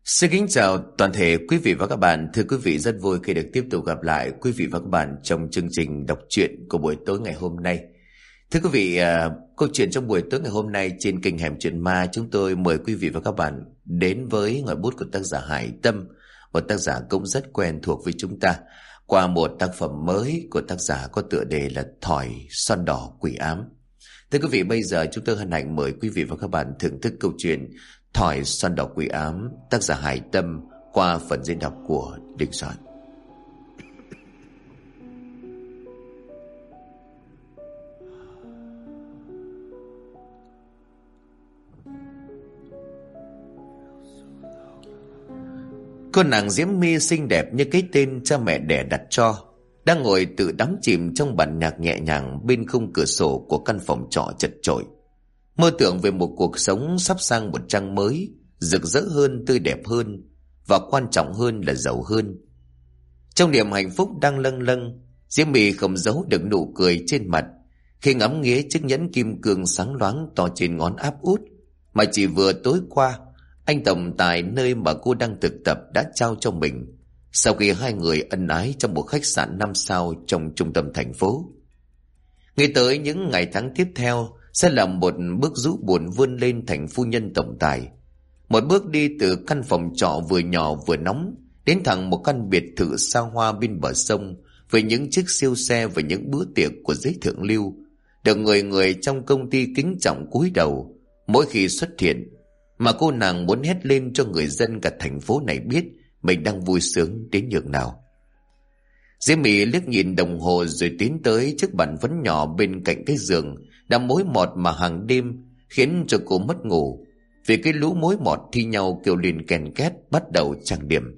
Xin kính chào toàn thể quý vị và các bạn. Thưa quý vị, rất vui khi được tiếp tục gặp lại quý vị và các bạn trong chương trình đọc truyện của buổi tối ngày hôm nay. Thưa quý vị, câu chuyện trong buổi tối ngày hôm nay trên kênh Hẻm Chuyện Ma, chúng tôi mời quý vị và các bạn đến với ngòi bút của tác giả Hải Tâm, một tác giả cũng rất quen thuộc với chúng ta, qua một tác phẩm mới của tác giả có tựa đề là Thỏi Son Đỏ Quỷ Ám. Thưa quý vị, bây giờ chúng tôi hân hạnh mời quý vị và các bạn thưởng thức câu chuyện Thỏi Son Đỏ Quỷ Ám, tác giả Hải Tâm, qua phần diễn đọc của Đình Soạn. Cô nàng Diễm My xinh đẹp như cái tên cha mẹ đẻ đặt cho, đang ngồi tự đắm chìm trong bản nhạc nhẹ nhàng bên khung cửa sổ của căn phòng trọ chật chội, mơ tưởng về một cuộc sống sắp sang một trang mới, rực rỡ hơn, tươi đẹp hơn, và quan trọng hơn là giàu hơn. Trong niềm hạnh phúc đang lâng lâng, Diễm My không giấu được nụ cười trên mặt khi ngắm nghía chiếc nhẫn kim cương sáng loáng to trên ngón áp út mà chỉ vừa tối qua anh tổng tài nơi mà cô đang thực tập đã trao cho mình, sau khi hai người ân ái trong một khách sạn 5 sao trong trung tâm thành phố. Nghĩ tới những ngày tháng tiếp theo sẽ là một bước rũ buồn vươn lên thành phu nhân tổng tài, một bước đi từ căn phòng trọ vừa nhỏ vừa nóng đến thẳng một căn biệt thự xa hoa bên bờ sông, với những chiếc siêu xe và những bữa tiệc của giới thượng lưu, được người người trong công ty kính trọng cúi đầu mỗi khi xuất hiện, mà cô nàng muốn hét lên cho người dân cả thành phố này biết mình đang vui sướng đến nhường nào. Diễm My liếc nhìn đồng hồ rồi tiến tới chiếc bàn vấn nhỏ bên cạnh cái giường đã mối mọt mà hàng đêm khiến cho cô mất ngủ, vì cái lũ mối mọt thi nhau kêu lên ken két bắt đầu trang điểm.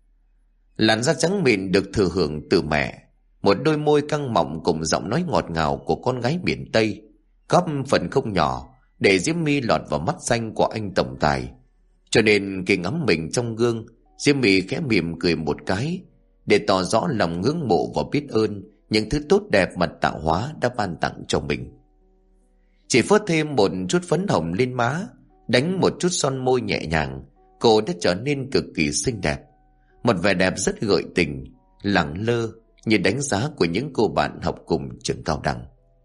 Làn da trắng mịn được thừa hưởng từ mẹ, một đôi môi căng mọng cùng giọng nói ngọt ngào của con gái miền Tây góp phần không nhỏ để Diễm My lọt vào mắt xanh của anh tổng tài. Cho nên khi ngắm mình trong gương, Diễm My khẽ mỉm cười một cái để tỏ rõ lòng ngưỡng mộ và biết ơn những thứ tốt đẹp mà tạo hóa đã ban tặng cho mình. Chỉ phớt thêm một chút phấn hồng lên má, đánh một chút son môi nhẹ nhàng, cô đã trở nên cực kỳ xinh đẹp, một vẻ đẹp rất gợi tình, lẳng lơ như đánh giá của những cô bạn học cùng trường cao đẳng.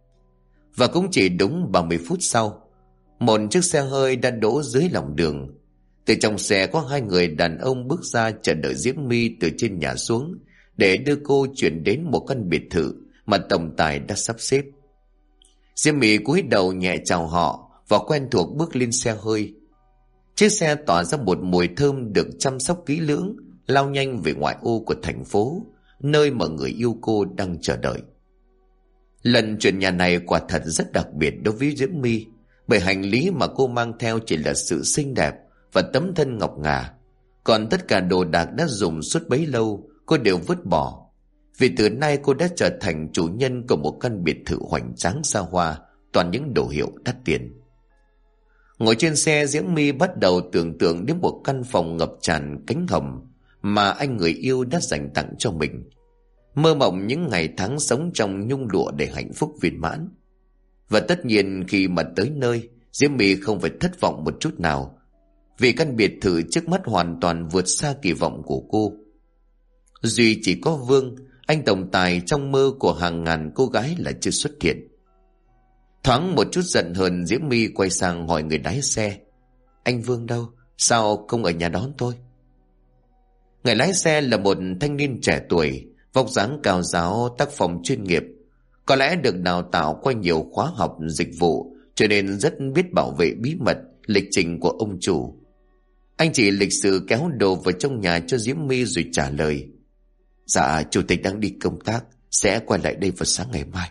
Và cũng chỉ đúng 30 phút sau, một chiếc xe hơi đã đỗ dưới lòng đường. Từ trong xe có hai người đàn ông bước ra chờ đợi Diễm My từ trên nhà xuống để đưa cô chuyển đến một căn biệt thự mà tổng tài đã sắp xếp. Diễm My cúi đầu nhẹ chào họ và quen thuộc bước lên xe hơi. Chiếc xe tỏa ra một mùi thơm được chăm sóc kỹ lưỡng, lao nhanh về ngoại ô của thành phố, nơi mà người yêu cô đang chờ đợi. Lần chuyển nhà này quả thật rất đặc biệt đối với Diễm My, bởi hành lý mà cô mang theo chỉ là sự xinh đẹp và tấm thân ngọc ngà, còn tất cả đồ đạc đã dùng suốt bấy lâu cô đều vứt bỏ, vì từ nay cô đã trở thành chủ nhân của một căn biệt thự hoành tráng xa hoa, toàn những đồ hiệu đắt tiền. Ngồi trên xe, Diễm My bắt đầu tưởng tượng đến một căn phòng ngập tràn cánh hồng mà anh người yêu đã dành tặng cho mình, mơ mộng những ngày tháng sống trong nhung lụa để hạnh phúc viên mãn. Và tất nhiên khi mà tới nơi, Diễm My không phải thất vọng một chút nào, vì căn biệt thự trước mắt hoàn toàn vượt xa kỳ vọng của cô. Duy chỉ có Vương, anh tổng tài trong mơ của hàng ngàn cô gái là chưa xuất hiện. Thoáng một chút giận hờn, Diễm My quay sang hỏi người lái xe: "Anh Vương đâu? Sao không ở nhà đón tôi?" Người lái xe là một thanh niên trẻ tuổi, vóc dáng cao ráo, tác phong chuyên nghiệp, có lẽ được đào tạo qua nhiều khóa học dịch vụ, cho nên rất biết bảo vệ bí mật, lịch trình của ông chủ. Anh chỉ lịch sự kéo đồ vào trong nhà cho Diễm My rồi trả lời: "Dạ, chủ tịch đang đi công tác, sẽ quay lại đây vào sáng ngày mai."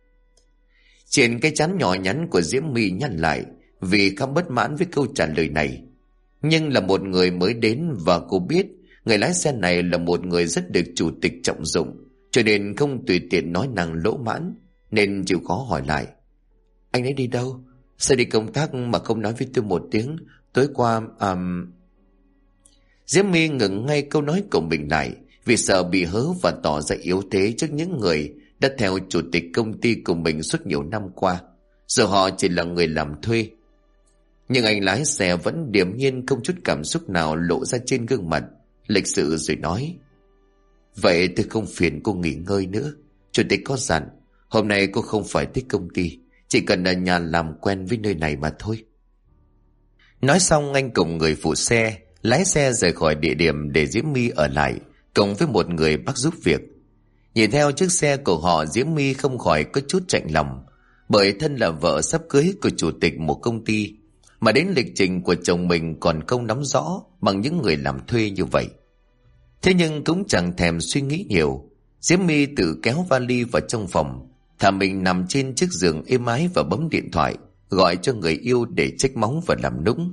Trên cái trán nhỏ nhắn của Diễm My nhăn lại vì khá bất mãn với câu trả lời này. Nhưng là một người mới đến và cô biết người lái xe này là một người rất được chủ tịch trọng dụng, cho nên không tùy tiện nói năng lỗ mãn, nên chịu khó hỏi lại: "Anh ấy đi đâu? Sao đi công tác mà không nói với tôi một tiếng? Tối qua Diễm My ngừng ngay câu nói của mình lại vì sợ bị hớ và tỏ ra yếu thế trước những người đã theo chủ tịch công ty của mình suốt nhiều năm qua, giờ họ chỉ là người làm thuê. Nhưng anh lái xe vẫn điềm nhiên, không chút cảm xúc nào lộ ra trên gương mặt, lịch sự rồi nói: Vậy tôi không phiền cô nghỉ ngơi nữa. Chủ tịch có dặn hôm nay cô không phải tới công ty, chỉ cần ở nhà làm quen với nơi này mà thôi. Nói xong anh cùng người phụ xe lái xe rời khỏi địa điểm để Diễm My ở lại cùng với một người bác giúp việc. Nhìn theo chiếc xe của họ, Diễm My không khỏi có chút chạnh lòng, bởi thân là vợ sắp cưới của chủ tịch một công ty, mà đến lịch trình của chồng mình còn không nắm rõ bằng những người làm thuê như vậy. Thế nhưng cũng chẳng thèm suy nghĩ nhiều, Diễm My tự kéo vali vào trong phòng, thả mình nằm trên chiếc giường êm ái và bấm điện thoại gọi cho người yêu để trách móng và làm nũng.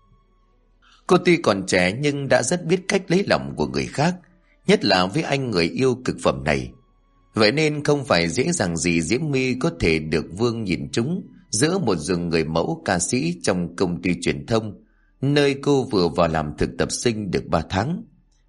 Cô tuy còn trẻ nhưng đã rất biết cách lấy lòng của người khác, nhất là với anh người yêu cực phẩm này. Vậy nên không phải dễ dàng gì Diễm My có thể được Vương nhìn trúng giữa một rừng người mẫu ca sĩ trong công ty truyền thông, nơi cô vừa vào làm thực tập sinh được 3 tháng.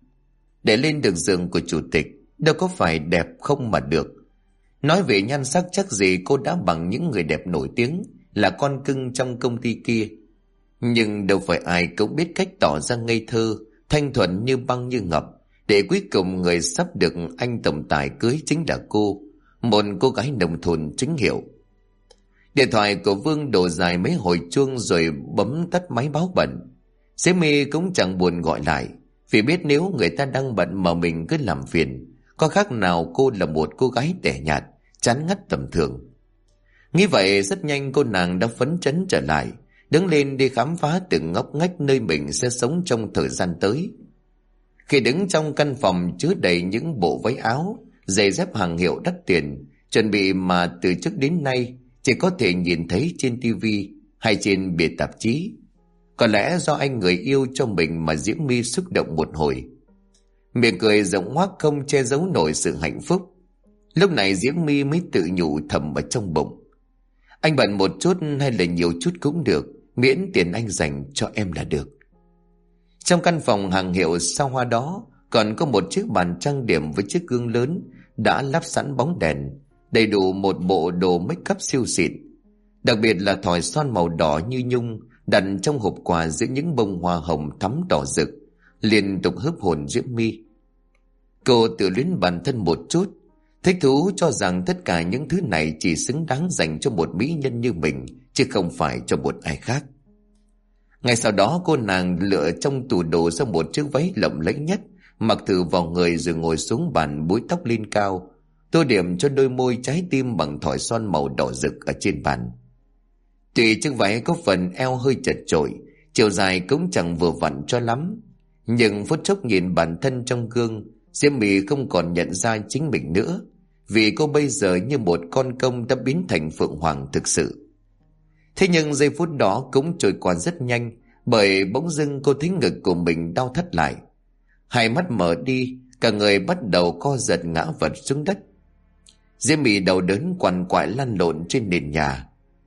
Để lên được giường của chủ tịch đâu có phải đẹp không mà được. Nói về nhan sắc chắc gì cô đã bằng những người đẹp nổi tiếng, là con cưng trong công ty kia. Nhưng đâu phải ai cũng biết cách tỏ ra ngây thơ, thanh thuần như băng như ngọc, để cuối cùng người sắp được anh tổng tài cưới chính là cô, một cô gái nông thôn chính hiệu. Điện thoại của Vương đổ dài mấy hồi chuông rồi bấm tắt máy báo bận. Diễm My cũng chẳng buồn gọi lại, vì biết nếu người ta đang bận mà mình cứ làm phiền, có khác nào cô là một cô gái tẻ nhạt, chán ngắt tầm thường. Nghĩ vậy rất nhanh cô nàng đã phấn chấn trở lại, đứng lên đi khám phá từng ngóc ngách nơi mình sẽ sống trong thời gian tới. Khi đứng trong căn phòng chứa đầy những bộ váy áo, giày dép hàng hiệu đắt tiền, chuẩn bị mà từ trước đến nay chỉ có thể nhìn thấy trên tivi hay trên bìa tạp chí. Có lẽ do anh người yêu cho mình mà Diễm My xúc động một hồi. Miệng cười rộng hoác không che giấu nổi sự hạnh phúc. Lúc này Diễm My mới tự nhủ thầm ở trong bụng: anh bận một chút hay là nhiều chút cũng được, miễn tiền anh dành cho em là được. Trong căn phòng hàng hiệu sao hoa đó còn có một chiếc bàn trang điểm với chiếc gương lớn đã lắp sẵn bóng đèn, đầy đủ một bộ đồ make up siêu xịn. Đặc biệt là thỏi son màu đỏ như nhung đặt trong hộp quà giữa những bông hoa hồng thắm đỏ rực, liên tục hớp hồn Diễm My. Cô tự luyến bản thân một chút, thích thú cho rằng tất cả những thứ này chỉ xứng đáng dành cho một mỹ nhân như mình, chứ không phải cho một ai khác. Ngay sau đó cô nàng lựa trong tủ đồ ra một chiếc váy lộng lẫy nhất, mặc thử vào người rồi ngồi xuống bàn búi tóc lên cao, tô điểm cho đôi môi trái tim bằng thỏi son màu đỏ rực ở trên bàn. Tuy chiếc váy có phần eo hơi chật chội, chiều dài cũng chẳng vừa vặn cho lắm, nhưng phút chốc nhìn bản thân trong gương, Diễm My không còn nhận ra chính mình nữa, vì cô bây giờ như một con công đã biến thành phượng hoàng thực sự. Thế nhưng giây phút đó cũng trôi qua rất nhanh, bởi bỗng dưng cô thấy ngực của mình đau thắt lại. Hai mắt mở đi, cả người bắt đầu co giật ngã vật xuống đất. Diễm My đau đớn quằn quại lăn lộn trên nền nhà.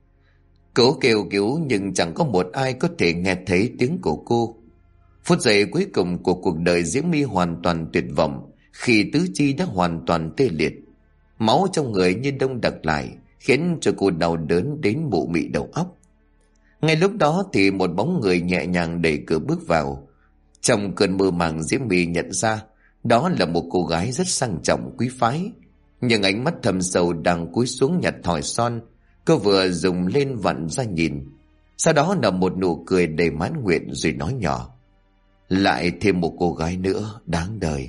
Cố kêu cứu nhưng chẳng có một ai có thể nghe thấy tiếng của cô. Phút giây cuối cùng của cuộc đời Diễm My hoàn toàn tuyệt vọng khi tứ chi đã hoàn toàn tê liệt. Máu trong người như đông đặc lại, khiến cho cô đau đớn đến mụ mị đầu óc. Ngay lúc đó thì một bóng người nhẹ nhàng đẩy cửa bước vào. Trong cơn mơ màng, Diễm My nhận ra đó là một cô gái rất sang trọng quý phái, nhưng ánh mắt thâm sâu đang cúi xuống nhặt thỏi son. Cô vừa dùng lên vặn ra nhìn, sau đó nở một nụ cười đầy mãn nguyện rồi nói nhỏ: lại thêm một cô gái nữa đáng đời.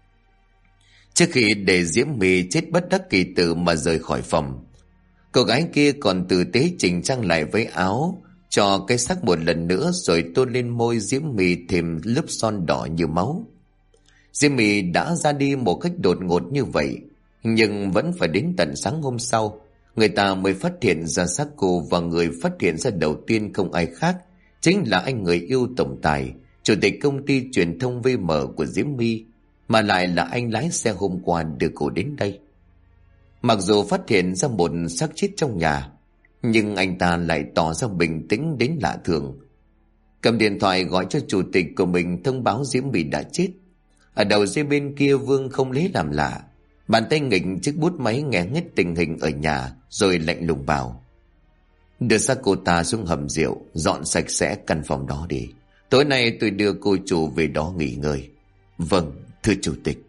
Trước khi để Diễm My chết bất đắc kỳ tử mà rời khỏi phòng, cô gái kia còn tử tế chỉnh trang lại váy áo cho cái sắc một lần nữa, rồi tô lên môi Diễm My thêm lớp son đỏ như máu. Diễm My đã ra đi một cách đột ngột như vậy, nhưng vẫn phải đến tận sáng hôm sau người ta mới phát hiện ra xác cô, và người phát hiện ra đầu tiên không ai khác chính là anh người yêu tổng tài, chủ tịch công ty truyền thông VM của Diễm My, mà lại là anh lái xe hôm qua đưa cô đến đây. Mặc dù phát hiện ra một xác chết trong nhà, nhưng anh ta lại tỏ ra bình tĩnh đến lạ thường. Cầm điện thoại gọi cho chủ tịch của mình thông báo Diễm My đã chết. Ở đầu dây bên kia Vương không lấy làm lạ, bàn tay nghịch chiếc bút máy nghe hết tình hình ở nhà rồi lạnh lùng bảo: Đưa xác cô ta xuống hầm rượu, dọn sạch sẽ căn phòng đó đi. Tối nay tôi đưa cô chủ về đó nghỉ ngơi. Vâng, thưa chủ tịch.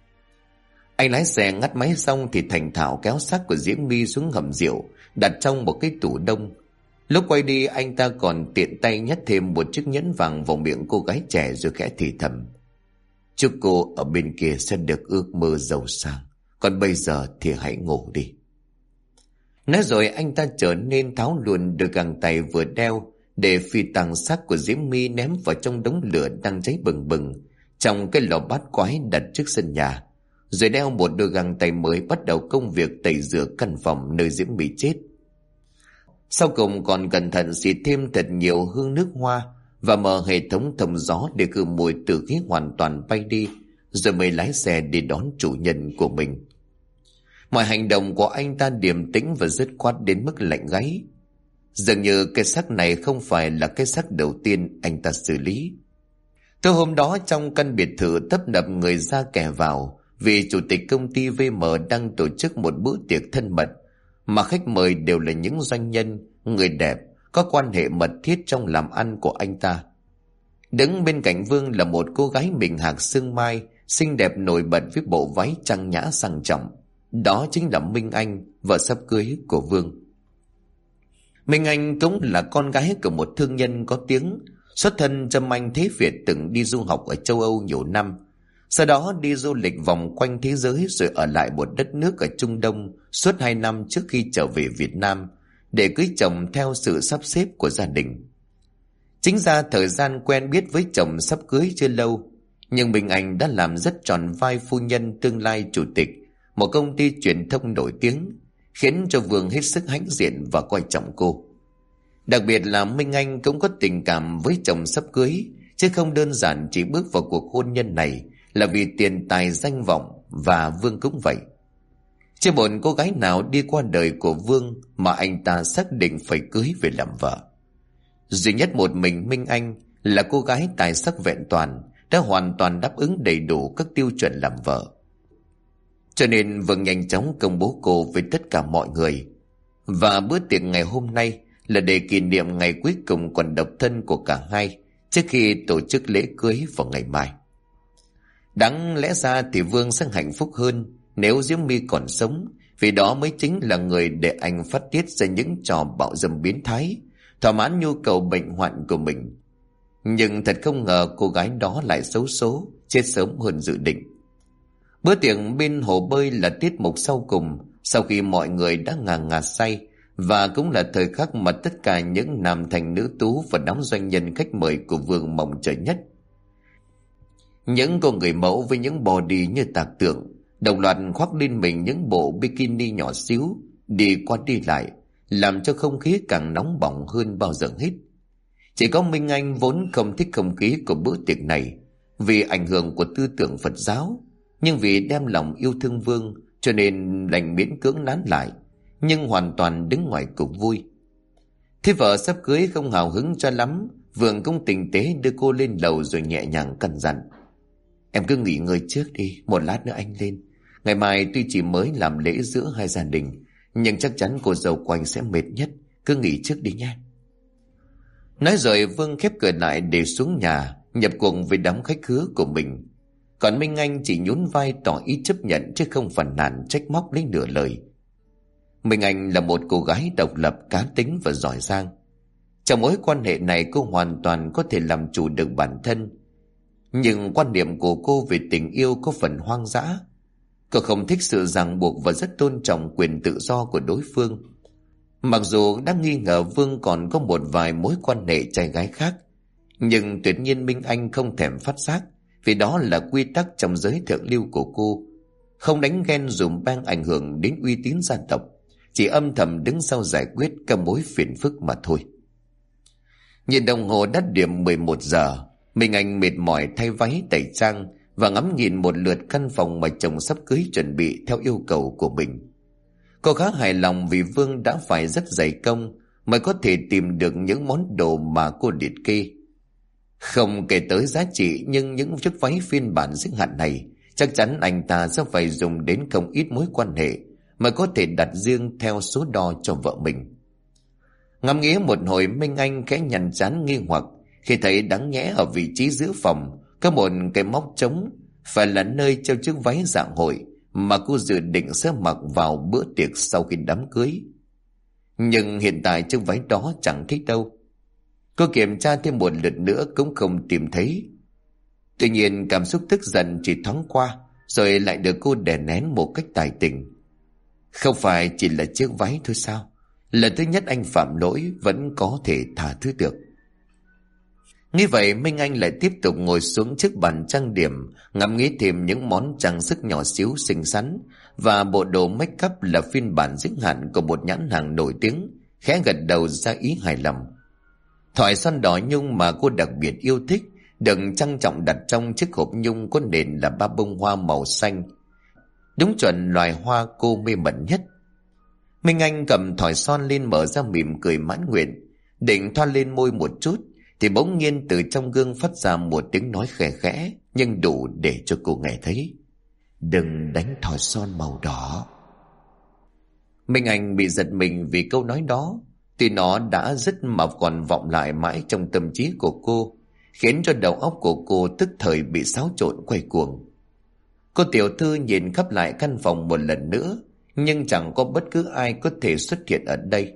Anh lái xe ngắt máy xong thì thành thạo kéo xác của Diễm My xuống hầm rượu, đặt trong một cái tủ đông. Lúc quay đi, anh ta còn tiện tay nhét thêm một chiếc nhẫn vàng vào miệng cô gái trẻ rồi khẽ thì thầm: chúc cô ở bên kia sẽ được ước mơ giàu sang, còn bây giờ thì hãy ngủ đi. Nói rồi anh ta trở nên tháo luôn đôi găng tay vừa đeo, để phi tang xác của Diễm My ném vào trong đống lửa đang cháy bừng bừng trong cái lò bát quái đặt trước sân nhà, rồi đeo một đôi găng tay mới bắt đầu công việc tẩy rửa căn phòng nơi Diễm My chết. Sau cùng còn cẩn thận xịt thêm thật nhiều hương nước hoa và mở hệ thống thông gió để khử mùi tử khí hoàn toàn bay đi, rồi mới lái xe đi đón chủ nhân của mình. Mọi hành động của anh ta điềm tĩnh và dứt khoát đến mức lạnh gáy. Dường như cái xác này không phải là cái xác đầu tiên anh ta xử lý. Tối hôm đó, trong căn biệt thự tấp nập người ra kẻ vào, vì chủ tịch công ty VM đang tổ chức một bữa tiệc thân mật, mà khách mời đều là những doanh nhân, người đẹp, có quan hệ mật thiết trong làm ăn của anh ta. Đứng bên cạnh Vương là một cô gái mình hạc sương mai, xinh đẹp nổi bật với bộ váy trang nhã sang trọng. Đó chính là Minh Anh, vợ sắp cưới của Vương. Minh Anh cũng là con gái của một thương nhân có tiếng, xuất thân Trâm Anh Thế Việt, từng đi du học ở châu Âu nhiều năm. Sau đó đi du lịch vòng quanh thế giới rồi ở lại một đất nước ở Trung Đông suốt 2 năm trước khi trở về Việt Nam để cưới chồng theo sự sắp xếp của gia đình. Chính ra thời gian quen biết với chồng sắp cưới chưa lâu, nhưng Minh Anh đã làm rất tròn vai phu nhân tương lai chủ tịch một công ty truyền thông nổi tiếng, khiến cho Vương hết sức hãnh diện và coi trọng cô. Đặc biệt là Minh Anh cũng có tình cảm với chồng sắp cưới, chứ không đơn giản chỉ bước vào cuộc hôn nhân này là vì tiền tài danh vọng, và Vương cũng vậy. Chưa một cô gái nào đi qua đời của Vương mà anh ta xác định phải cưới về làm vợ. Duy nhất một mình Minh Anh là cô gái tài sắc vẹn toàn, đã hoàn toàn đáp ứng đầy đủ các tiêu chuẩn làm vợ. Cho nên Vương nhanh chóng công bố cô với tất cả mọi người. Và bữa tiệc ngày hôm nay là để kỷ niệm ngày cuối cùng còn độc thân của cả hai, trước khi tổ chức lễ cưới vào ngày mai. Đáng lẽ ra thì Vương sẽ hạnh phúc hơn nếu Diễm My còn sống, vì đó mới chính là người để anh phát tiết ra những trò bạo dâm biến thái, thỏa mãn nhu cầu bệnh hoạn của mình. Nhưng thật không ngờ cô gái đó lại xấu số, chết sớm hơn dự định. Bữa tiệc bên hồ bơi là tiết mục sau cùng, sau khi mọi người đã ngà ngà say, và cũng là thời khắc mà tất cả những nam thành nữ tú và đám doanh nhân khách mời của Vương mong chờ nhất. Những cô người mẫu với những body như tạc tượng, đồng loạt khoác lên mình những bộ bikini nhỏ xíu, đi qua đi lại, làm cho không khí càng nóng bỏng hơn bao giờ hết. Chỉ có Minh Anh vốn không thích không khí của bữa tiệc này, vì ảnh hưởng của tư tưởng Phật giáo, nhưng vì đem lòng yêu thương Vương cho nên đành miễn cưỡng nán lại, nhưng hoàn toàn đứng ngoài cuộc vui. Thế vợ sắp cưới không hào hứng cho lắm, Vương cũng tinh tế đưa cô lên lầu rồi nhẹ nhàng căn dặn: em cứ nghỉ ngơi trước đi, một lát nữa anh lên. Ngày mai tuy chỉ mới làm lễ giữa hai gia đình, nhưng chắc chắn cô dâu của anh sẽ mệt nhất, cứ nghỉ trước đi nha. Nói rồi Vương khép cửa lại để xuống nhà, nhập cuộc với đám khách khứa của mình. Còn Minh Anh chỉ nhún vai tỏ ý chấp nhận, chứ không phàn nàn trách móc lấy nửa lời. Minh Anh là một cô gái độc lập, cá tính và giỏi giang. Trong mối quan hệ này cô hoàn toàn có thể làm chủ được bản thân. Nhưng quan điểm của cô về tình yêu có phần hoang dã. Cô không thích sự ràng buộc và rất tôn trọng quyền tự do của đối phương. Mặc dù đã nghi ngờ Vương còn có một vài mối quan hệ trai gái khác, nhưng tuyệt nhiên Minh Anh không thèm phát giác, vì đó là quy tắc trong giới thượng lưu của cô. Không đánh ghen dùm beng ảnh hưởng đến uy tín gia tộc, chỉ âm thầm đứng sau giải quyết các mối phiền phức mà thôi. Nhìn đồng hồ đã điểm 11 giờ, Minh Anh mệt mỏi thay váy tẩy trang và ngắm nhìn một lượt căn phòng mà chồng sắp cưới chuẩn bị theo yêu cầu của mình. Cô khá hài lòng vì Vương đã phải rất dày công mới có thể tìm được những món đồ mà cô liệt kê. Không kể tới giá trị, nhưng những chiếc váy phiên bản giới hạn này chắc chắn anh ta sẽ phải dùng đến không ít mối quan hệ mới có thể đặt riêng theo số đo cho vợ mình. Ngắm nghía một hồi, Minh Anh khẽ nhăn trán nghi hoặc khi thấy đáng nhẽ ở vị trí giữa phòng có một cái móc trống, phải là nơi treo chiếc váy dạ hội mà cô dự định sẽ mặc vào bữa tiệc sau khi đám cưới. Nhưng hiện tại chiếc váy đó chẳng thấy đâu. Cô kiểm tra thêm một lượt nữa cũng không tìm thấy. Tuy nhiên cảm xúc tức giận chỉ thoáng qua rồi lại được cô đè nén một cách tài tình. Không phải chỉ là chiếc váy thôi sao? Lần thứ nhất anh phạm lỗi vẫn có thể tha thứ được. Nghĩ vậy, Minh Anh lại tiếp tục ngồi xuống trước bàn trang điểm, ngắm nghĩ thêm những món trang sức nhỏ xíu xinh xắn và bộ đồ make up là phiên bản giới hạn của một nhãn hàng nổi tiếng, khẽ gật đầu ra ý hài lòng. Thỏi son đỏ nhung mà cô đặc biệt yêu thích được trang trọng đặt trong chiếc hộp nhung có nền là 3 bông hoa màu xanh, đúng chuẩn loài hoa cô mê mẩn nhất. Minh Anh cầm thỏi son lên, mở ra mỉm cười mãn nguyện, định thoa lên môi một chút thì bỗng nhiên từ trong gương phát ra một tiếng nói khẽ khẽ nhưng đủ để cho cô nghe thấy: "Đừng đánh thỏi son màu đỏ." Minh Anh bị giật mình vì câu nói đó, tuy nó đã dứt mà còn vọng lại mãi trong tâm trí của cô, khiến cho đầu óc của cô tức thời bị xáo trộn quay cuồng. Cô tiểu thư nhìn khắp lại căn phòng một lần nữa, nhưng chẳng có bất cứ ai có thể xuất hiện ở đây.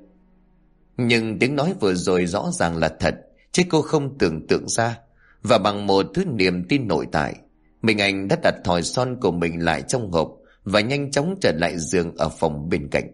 Nhưng tiếng nói vừa rồi rõ ràng là thật, chứ cô không tưởng tượng ra. Và bằng một thứ niềm tin nội tại, Minh Anh đã đặt thỏi son của mình lại trong hộp và nhanh chóng trở lại giường ở phòng bên cạnh.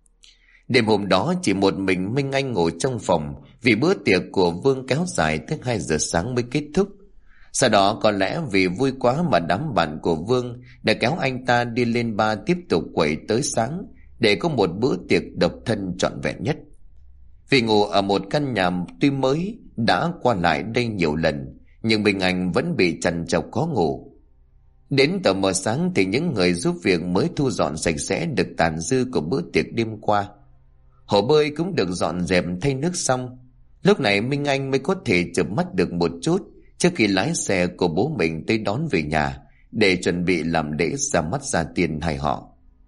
Đêm hôm đó chỉ một mình Minh Anh ngồi trong phòng vì bữa tiệc của Vương kéo dài tới 2 giờ sáng mới kết thúc. Sau đó có lẽ vì vui quá mà đám bạn của Vương đã kéo anh ta đi lên bar tiếp tục quẩy tới sáng để có một bữa tiệc độc thân trọn vẹn nhất. Vì ngủ ở một căn nhà tuy mới, đã qua lại đây nhiều lần, nhưng Minh Anh vẫn bị trằn trọc khó ngủ. Đến tờ mờ sáng thì những người giúp việc mới thu dọn sạch sẽ được tàn dư của bữa tiệc đêm qua. Hồ bơi cũng được dọn dẹp thay nước xong. Lúc này Minh Anh mới có thể chợp mắt được một chút trước khi lái xe của bố mình tới đón về nhà để chuẩn bị làm lễ ra mắt gia tiên hai họ.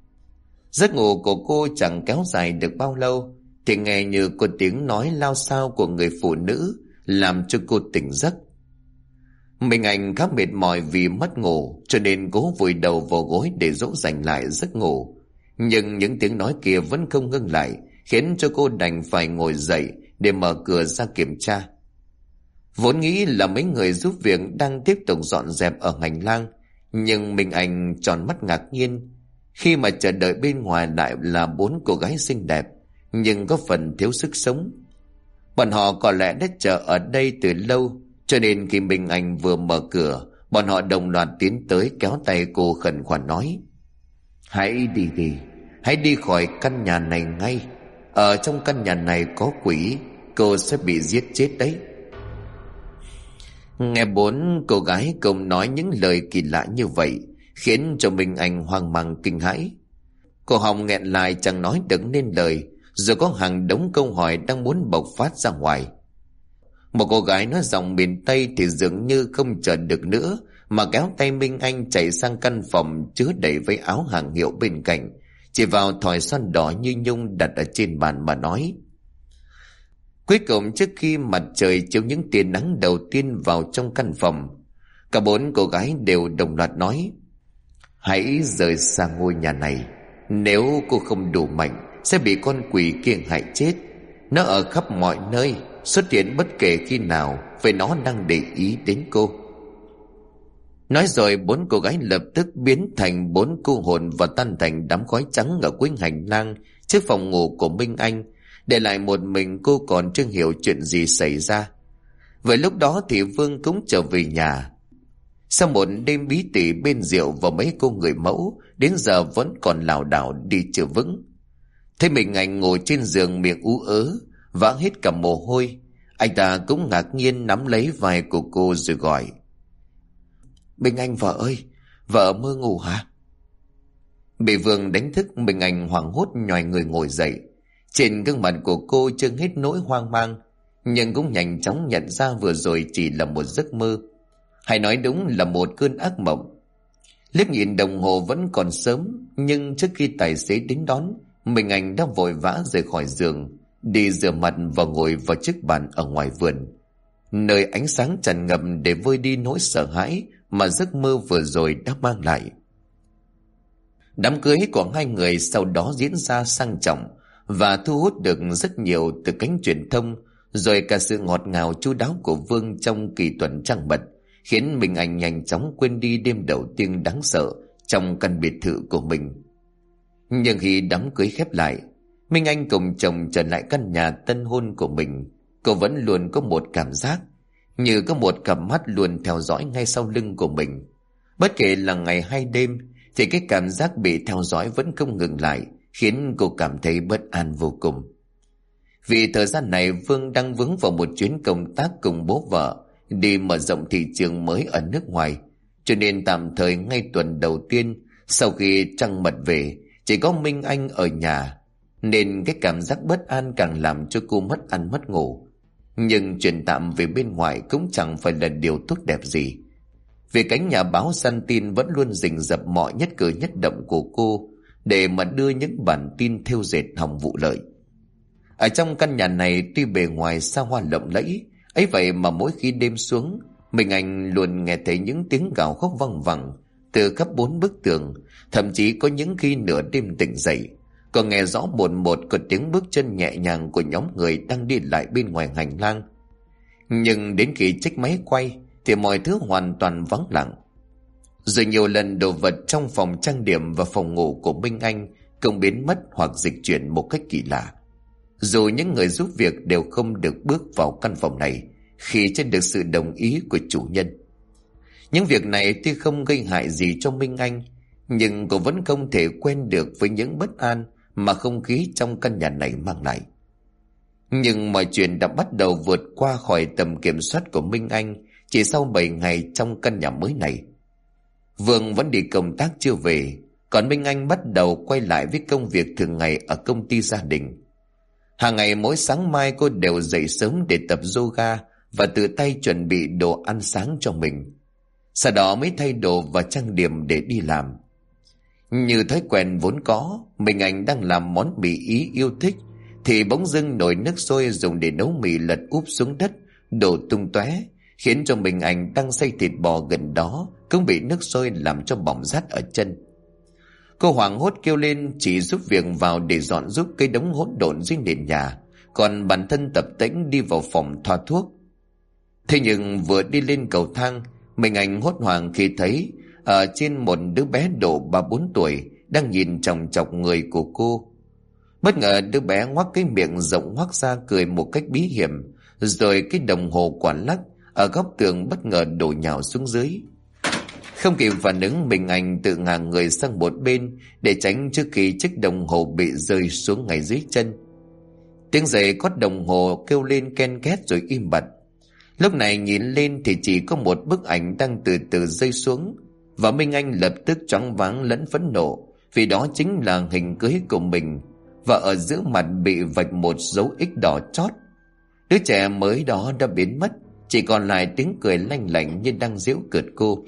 Giấc ngủ của cô chẳng kéo dài được bao lâu thì nghe như có tiếng nói lao xao của người phụ nữ làm cho cô tỉnh giấc. Minh Anh khá mệt mỏi vì mất ngủ, cho nên cố vùi đầu vào gối để dỗ dành lại giấc ngủ. Nhưng những tiếng nói kia vẫn không ngưng lại, khiến cho cô đành phải ngồi dậy để mở cửa ra kiểm tra. Vốn nghĩ là mấy người giúp việc đang tiếp tục dọn dẹp ở hành lang, nhưng Minh Anh tròn mắt ngạc nhiên khi mà chờ đợi bên ngoài lại là 4 cô gái xinh đẹp nhưng có phần thiếu sức sống. Bọn họ có lẽ đã chờ ở đây từ lâu, cho nên khi Minh Anh vừa mở cửa, bọn họ đồng loạt tiến tới kéo tay cô khẩn khoản nói: "Hãy đi đi, hãy đi khỏi căn nhà này ngay. Ở trong căn nhà này có quỷ, cô sẽ bị giết chết đấy." Nghe 4 cô gái cùng nói những lời kỳ lạ như vậy khiến cho Minh Anh hoang mang kinh hãi. Cô họng nghẹn lại chẳng nói được nên lời, rồi có hàng đống câu hỏi đang muốn bộc phát ra ngoài. Một cô gái nói giọng miền Tây thì dường như không chờ được nữa mà kéo tay Minh Anh chạy sang căn phòng chứa đầy váy áo hàng hiệu bên cạnh, chỉ vào thỏi son đỏ như nhung đặt ở trên bàn mà nói. Cuối cùng, trước khi mặt trời chiếu những tia nắng đầu tiên vào trong căn phòng, cả 4 cô gái đều đồng loạt nói: "Hãy rời xa ngôi nhà này. Nếu cô không đủ mạnh sẽ bị con quỷ kia hại chết. Nó ở khắp mọi nơi, xuất hiện bất kể khi nào, vì nó đang để ý đến cô." Nói rồi 4 cô gái lập tức biến thành 4 cô hồn và tan thành đám khói trắng ở cuối hành lang trước phòng ngủ của Minh Anh, để lại một mình cô còn chưa hiểu chuyện gì xảy ra. Vậy lúc đó thì Vương cũng trở về nhà. Sau một đêm bí tỉ bên rượu và mấy cô người mẫu, đến giờ vẫn còn lảo đảo đi chưa vững. Thấy Minh Anh ngồi trên giường miệng ú ớ, vã hết cả mồ hôi, anh ta cũng ngạc nhiên nắm lấy vai của cô rồi gọi: "Minh Anh vợ ơi, vợ mơ ngủ hả?" Bị Vương đánh thức, Minh Anh hoảng hốt nhoài người ngồi dậy. Trên gương mặt của cô chưa hết nỗi hoang mang, nhưng cũng nhanh chóng nhận ra vừa rồi chỉ là một giấc mơ, hay nói đúng là một cơn ác mộng. Liếc nhìn đồng hồ vẫn còn sớm, nhưng trước khi tài xế đến đón, Minh Anh đã vội vã rời khỏi giường đi rửa mặt và ngồi vào chiếc bàn ở ngoài vườn, nơi ánh sáng tràn ngập để vơi đi nỗi sợ hãi mà giấc mơ vừa rồi đã mang lại. Đám cưới của hai người sau đó diễn ra sang trọng và thu hút được rất nhiều từ cánh truyền thông, rồi cả sự ngọt ngào chu đáo của Vương trong kỳ tuần trăng mật khiến Minh Anh nhanh chóng quên đi đêm đầu tiên đáng sợ trong căn biệt thự của mình. Nhưng khi đám cưới khép lại, Minh Anh cùng chồng trở lại căn nhà tân hôn của mình. Cô vẫn luôn có một cảm giác như có một cặp mắt luôn theo dõi ngay sau lưng của mình. Bất kể là ngày hay đêm thì cái cảm giác bị theo dõi vẫn không ngừng lại, khiến cô cảm thấy bất an vô cùng. Vì thời gian này Vương đang vướng vào một chuyến công tác cùng bố vợ đi mở rộng thị trường mới ở nước ngoài, cho nên tạm thời ngay tuần đầu tiên sau khi trăng mật về chỉ có Minh Anh ở nhà, nên cái cảm giác bất an càng làm cho cô mất ăn mất ngủ. Nhưng chuyển tạm về bên ngoài cũng chẳng phải là điều tốt đẹp gì, vì cánh nhà báo săn tin vẫn luôn rình rập mọi nhất cử nhất động của cô để mà đưa những bản tin thêu dệt hỏng vụ lợi. Ở trong căn nhà này tuy bề ngoài xa hoa lộng lẫy ấy vậy mà mỗi khi đêm xuống, Minh Anh luôn nghe thấy những tiếng gào khóc văng vẳng từ khắp bốn bức tường. Thậm chí có những khi nửa đêm tỉnh dậy, còn nghe rõ một có tiếng bước chân nhẹ nhàng của nhóm người đang đi lại bên ngoài hành lang. Nhưng đến khi chiếc máy quay thì mọi thứ hoàn toàn vắng lặng. Rồi nhiều lần đồ vật trong phòng trang điểm và phòng ngủ của Minh Anh cũng biến mất hoặc dịch chuyển một cách kỳ lạ. Dù những người giúp việc đều không được bước vào căn phòng này khi chưa được sự đồng ý của chủ nhân. Những việc này tuy không gây hại gì cho Minh Anh, nhưng cô vẫn không thể quen được với những bất an mà không khí trong căn nhà này mang lại. Nhưng mọi chuyện đã bắt đầu vượt qua khỏi tầm kiểm soát của Minh Anh chỉ sau 7 ngày trong căn nhà mới này. Vương vẫn đi công tác chưa về, còn Minh Anh bắt đầu quay lại với công việc thường ngày ở công ty gia đình. Hàng ngày mỗi sáng mai cô đều dậy sớm để tập yoga và tự tay chuẩn bị đồ ăn sáng cho mình. Sau đó mới thay đồ và trang điểm để đi làm. Như thói quen vốn có, Minh Anh đang làm món mì Ý yêu thích thì bỗng dưng nồi nước sôi dùng để nấu mì lật úp xuống đất, đổ tung tóe, khiến cho Minh Anh đang xay thịt bò gần đó cũng bị nước sôi làm cho bỏng rát ở chân. Cô hoảng hốt kêu lên chỉ giúp việc vào để dọn giúp cái đống hỗn độn dưới nền nhà, còn bản thân tập tễnh đi vào phòng thoa thuốc. Thế nhưng vừa đi lên cầu thang, Minh Anh hốt hoảng khi thấy ở trên một đứa bé độ 3-4 tuổi đang nhìn chòng chọc người của cô. Bất ngờ đứa bé ngoác cái miệng rộng hoác ra cười một cách bí hiểm, rồi cái đồng hồ quả lắc ở góc tường bất ngờ đổ nhào xuống dưới. Không kịp phản ứng, Minh Anh tự ngả người sang một bên để tránh trước khi chiếc đồng hồ bị rơi xuống ngay dưới chân. Tiếng giày cót đồng hồ kêu lên ken két rồi im bặt. Lúc này nhìn lên thì chỉ có một bức ảnh đang từ từ rơi xuống, và Minh Anh lập tức choáng váng lẫn phẫn nộ, vì đó chính là hình cưới của mình, và ở giữa mặt bị vạch một dấu X đỏ chót. Đứa trẻ mới đó đã biến mất, chỉ còn lại tiếng cười lanh lảnh như đang giễu cợt cô.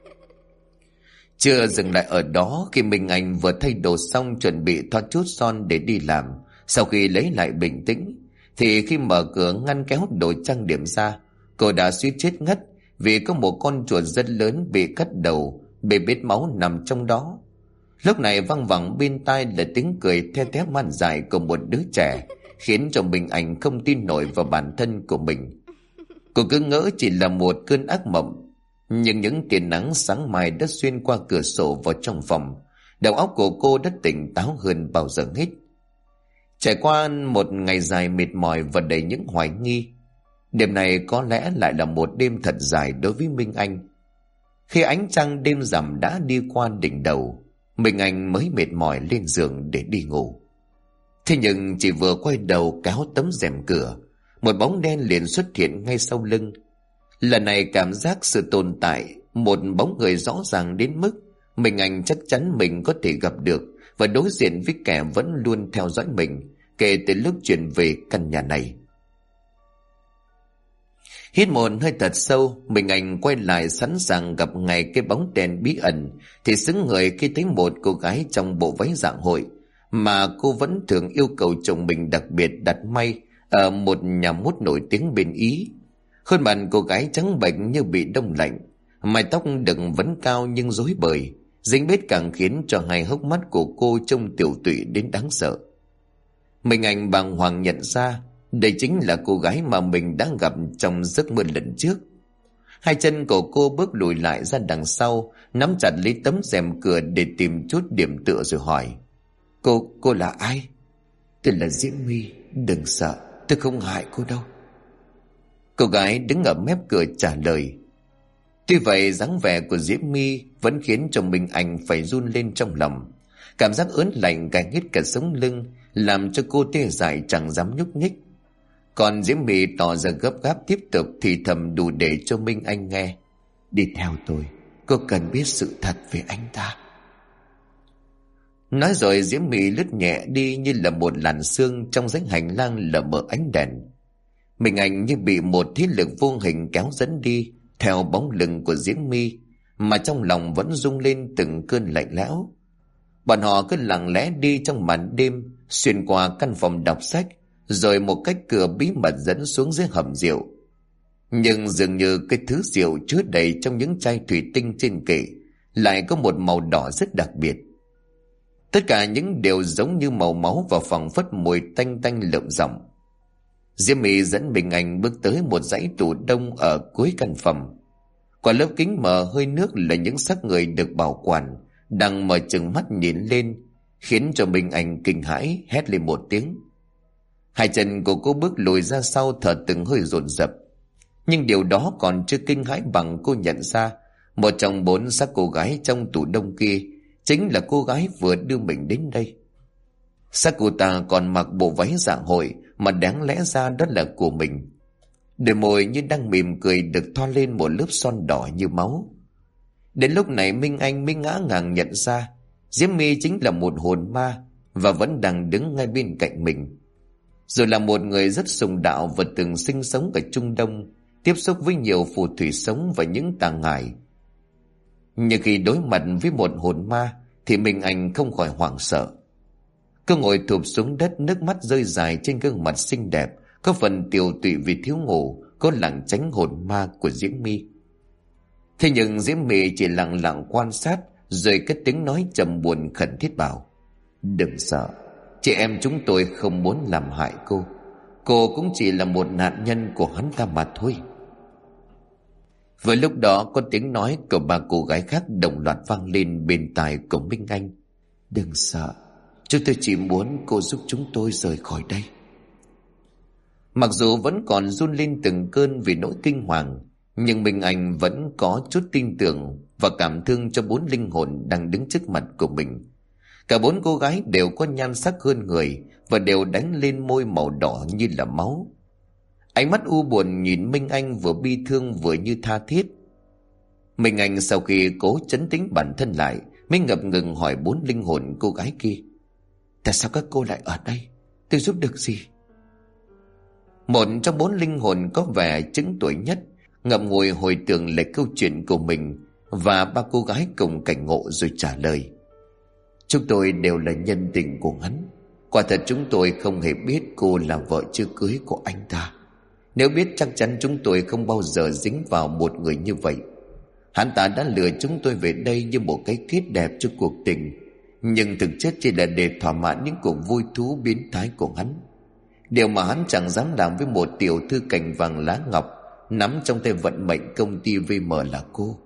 Chưa dừng lại ở đó, khi Minh Anh vừa thay đồ xong chuẩn bị thoa chút son để đi làm, sau khi lấy lại bình tĩnh thì khi mở cửa ngăn kéo đồ trang điểm ra, cô đã suýt chết ngất vì có một con chuột rất lớn bị cắt đầu, bê bết máu nằm trong đó. Lúc này văng vẳng bên tai là tiếng cười the thé man dại của một đứa trẻ, khiến cho Minh Anh không tin nổi vào bản thân của mình. Cô cứ ngỡ chỉ là một cơn ác mộng, nhưng những tia nắng sáng mai đã xuyên qua cửa sổ vào trong phòng. Đầu óc của cô đã tỉnh táo hơn bao giờ hết. Trải qua một ngày dài mệt mỏi và đầy những hoài nghi, đêm này có lẽ lại là một đêm thật dài đối với Minh Anh. Khi ánh trăng đêm rằm đã đi qua đỉnh đầu, Minh Anh mới mệt mỏi lên giường để đi ngủ. Thế nhưng chỉ vừa quay đầu kéo tấm rèm cửa, một bóng đen liền xuất hiện ngay sau lưng. Lần này cảm giác sự tồn tại một bóng người rõ ràng đến mức Minh Anh chắc chắn mình có thể gặp được và đối diện với kẻ vẫn luôn theo dõi mình kể từ lúc chuyển về căn nhà này. Hít một hơi thật sâu, Minh Anh quay lại sẵn sàng gặp ngay cái bóng đèn bí ẩn, thì xứng người khi thấy một cô gái trong bộ váy dạng hội mà cô vẫn thường yêu cầu chồng mình đặc biệt đặt may ở một nhà mốt nổi tiếng bên Ý. Khuôn mặt cô gái trắng bệch như bị đông lạnh, mái tóc đừng vấn cao nhưng rối bời, dính bết càng khiến cho hai hốc mắt của cô trông tiểu tụy đến đáng sợ. Mình Anh bàng hoàng nhận ra đây chính là cô gái mà mình đã gặp trong giấc mơ lần trước. Hai chân của cô bước lùi lại ra đằng sau, nắm chặt lấy tấm rèm cửa để tìm chút điểm tựa rồi hỏi: Cô là ai? Tôi là Diễm My, đừng sợ, tôi không hại cô đâu. Cô gái đứng ở mép cửa trả lời. Tuy vậy dáng vẻ của Diễm My vẫn khiến cho Minh Anh phải run lên trong lòng. Cảm giác ớn lạnh cay hết cả sống lưng, làm cho cô tê dại chẳng dám nhúc nhích. Còn Diễm My tỏ ra gấp gáp tiếp tục thì thầm đủ để cho Minh Anh nghe: Đi theo tôi, cô cần biết sự thật về anh ta. Nói rồi Diễm My lướt nhẹ đi như là một làn sương trong dãy hành lang lờ mờ ánh đèn. Minh Anh như bị một thế lực vô hình kéo dẫn đi theo bóng lưng của Diễm My, mà trong lòng vẫn rung lên từng cơn lạnh lẽo. Bọn họ cứ lặng lẽ đi trong màn đêm, xuyên qua căn phòng đọc sách, rồi một cách cửa bí mật dẫn xuống dưới hầm rượu. Nhưng dường như cái thứ rượu chứa đầy trong những chai thủy tinh trên kệ lại có một màu đỏ rất đặc biệt. Tất cả những điều giống như màu máu và phảng phất mùi tanh tanh lợm giọng. Diễm My dẫn Minh Anh bước tới một dãy tủ đông ở cuối căn phòng. Qua lớp kính mờ hơi nước là những xác người được bảo quản đang mở trừng mắt nhìn lên, khiến cho Minh Anh kinh hãi hét lên một tiếng. Hai chân của cô bước lùi ra sau, thở từng hơi dồn dập. Nhưng điều đó còn chưa kinh hãi bằng cô nhận ra một trong 4 xác cô gái trong tủ đông kia chính là cô gái vừa đưa mình đến đây. Xác cô ta còn mặc bộ váy dạ hội mà đáng lẽ ra đó là của mình. Đôi môi như đang mỉm cười được thoa lên một lớp son đỏ như máu. Đến lúc này Minh Anh mới ngã ngàng nhận ra Diễm My chính là một hồn ma và vẫn đang đứng ngay bên cạnh mình. Rồi là một người rất sùng đạo và từng sinh sống ở Trung Đông, tiếp xúc với nhiều phù thủy sống và những tà ngải. Nhưng khi đối mặt với một hồn ma thì Minh Anh không khỏi hoảng sợ. Cô ngồi thụp xuống đất, nước mắt rơi dài trên gương mặt xinh đẹp, có phần tiều tụy vì thiếu ngủ, có lảng tránh hồn ma của Diễm My. Thế nhưng Diễm My chỉ lặng lặng quan sát, rồi cất tiếng nói trầm buồn khẩn thiết bảo: Đừng sợ, chị em chúng tôi không muốn làm hại cô. Cô cũng chỉ là một nạn nhân của hắn ta mà thôi. Vừa lúc đó có tiếng nói của 3 cô gái khác đồng loạt vang lên bên tai của Minh Anh: Đừng sợ, chúng tôi chỉ muốn cô giúp chúng tôi rời khỏi đây. Mặc dù vẫn còn run lên từng cơn vì nỗi kinh hoàng, nhưng Minh Anh vẫn có chút tin tưởng và cảm thương cho 4 linh hồn đang đứng trước mặt của mình. Cả 4 cô gái đều có nhan sắc hơn người và đều đánh lên môi màu đỏ như là máu. Ánh mắt u buồn nhìn Minh Anh vừa bi thương vừa như tha thiết. Minh Anh sau khi cố trấn tĩnh bản thân lại mới ngập ngừng hỏi 4 linh hồn cô gái kia: Tại sao các cô lại ở đây? Tôi giúp được gì? Một trong 4 linh hồn có vẻ chững tuổi nhất ngậm ngùi hồi tưởng lại câu chuyện của mình và 3 cô gái cùng cảnh ngộ rồi trả lời: Chúng tôi đều là nhân tình của hắn. Quả thật chúng tôi không hề biết cô là vợ chưa cưới của anh ta. Nếu biết chắc chắn chúng tôi không bao giờ dính vào một người như vậy. Hắn ta đã lừa chúng tôi về đây như một cái kết đẹp cho cuộc tình, nhưng thực chất chỉ là để thỏa mãn những cuộc vui thú biến thái của hắn. Điều mà hắn chẳng dám làm với một tiểu thư cành vàng lá ngọc nắm trong tay vận mệnh công ty VM là cô.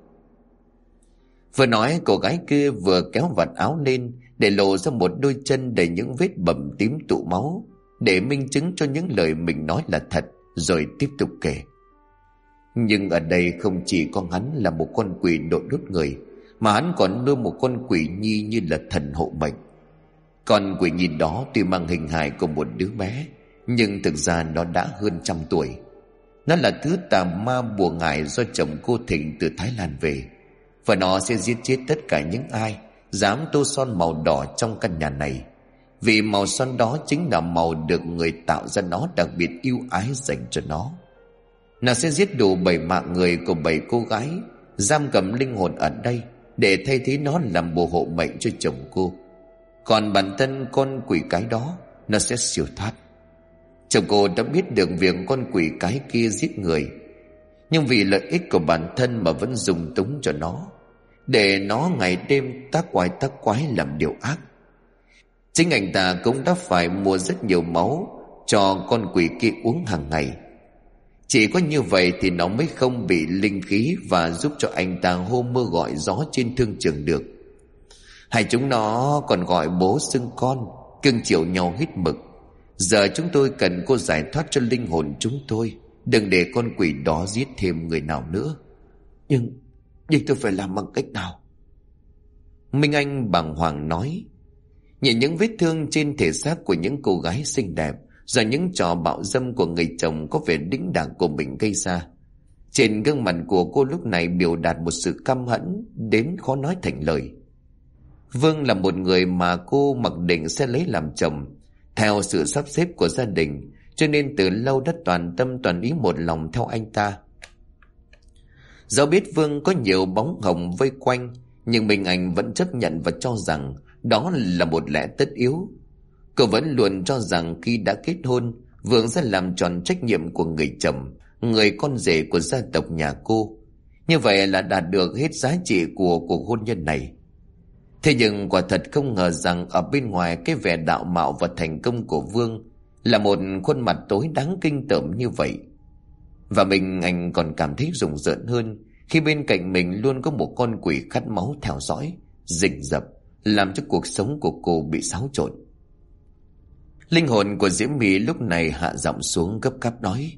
Vừa nói cô gái kia vừa kéo vạt áo lên để lộ ra một đôi chân đầy những vết bầm tím tụ máu, để minh chứng cho những lời mình nói là thật, rồi tiếp tục kể. Nhưng ở đây không chỉ có hắn là một con quỷ đội đốt người, mà hắn còn nuôi một con quỷ nhi như là thần hộ mệnh. Con quỷ nhi đó tuy mang hình hài của một đứa bé, nhưng thực ra nó đã hơn 100 tuổi. Nó là thứ tà ma bùa ngải do chồng cô Thịnh từ Thái Lan về, và nó sẽ giết chết tất cả những ai dám tô son màu đỏ trong căn nhà này, vì màu son đó chính là màu được người tạo ra nó đặc biệt yêu ái dành cho nó. Nó sẽ giết đủ 7 mạng người của 7 cô gái, giam cầm linh hồn ở đây để thay thế nó làm bùa hộ mệnh cho chồng cô. Còn bản thân con quỷ cái đó, nó sẽ siêu thoát. Chồng cô đã biết được việc con quỷ cái kia giết người, nhưng vì lợi ích của bản thân mà vẫn dùng túng cho nó, để nó ngày đêm tác quái làm điều ác. Chính anh ta cũng đã phải mua rất nhiều máu cho con quỷ kia uống hàng ngày. Chỉ có như vậy thì nó mới không bị linh khí và giúp cho anh ta hô mưa gọi gió trên thương trường được. Hai chúng nó còn gọi bố xưng con, cưng chiều nhau hết mực. Giờ chúng tôi cần cô giải thoát cho linh hồn chúng tôi, đừng để con quỷ đó giết thêm người nào nữa. Nhưng tôi phải làm bằng cách nào? Minh Anh bàng hoàng nói. Nhìn những vết thương trên thể xác của những cô gái xinh đẹp do những trò bạo dâm của người chồng có vẻ đĩnh đạc của mình gây ra, trên gương mặt của cô lúc này biểu đạt một sự căm hẫn đến khó nói thành lời. Vương là một người mà cô mặc định sẽ lấy làm chồng theo sự sắp xếp của gia đình, cho nên từ lâu đã toàn tâm toàn ý một lòng theo anh ta. Dẫu biết Vương có nhiều bóng hồng vây quanh, nhưng Minh Anh vẫn chấp nhận và cho rằng đó là một lẽ tất yếu. Cô vẫn luôn cho rằng khi đã kết hôn, Vương sẽ làm tròn trách nhiệm của người chồng, người con rể của gia tộc nhà cô. Như vậy là đạt được hết giá trị của cuộc hôn nhân này. Thế nhưng quả thật không ngờ rằng ở bên ngoài cái vẻ đạo mạo và thành công của Vương là một khuôn mặt tối đáng kinh tởm như vậy. Và Minh Anh còn cảm thấy rùng rợn hơn khi bên cạnh mình luôn có một con quỷ khát máu theo dõi, rình rập, làm cho cuộc sống của cô bị xáo trộn. Linh hồn của Diễm My lúc này hạ giọng xuống gấp gáp nói: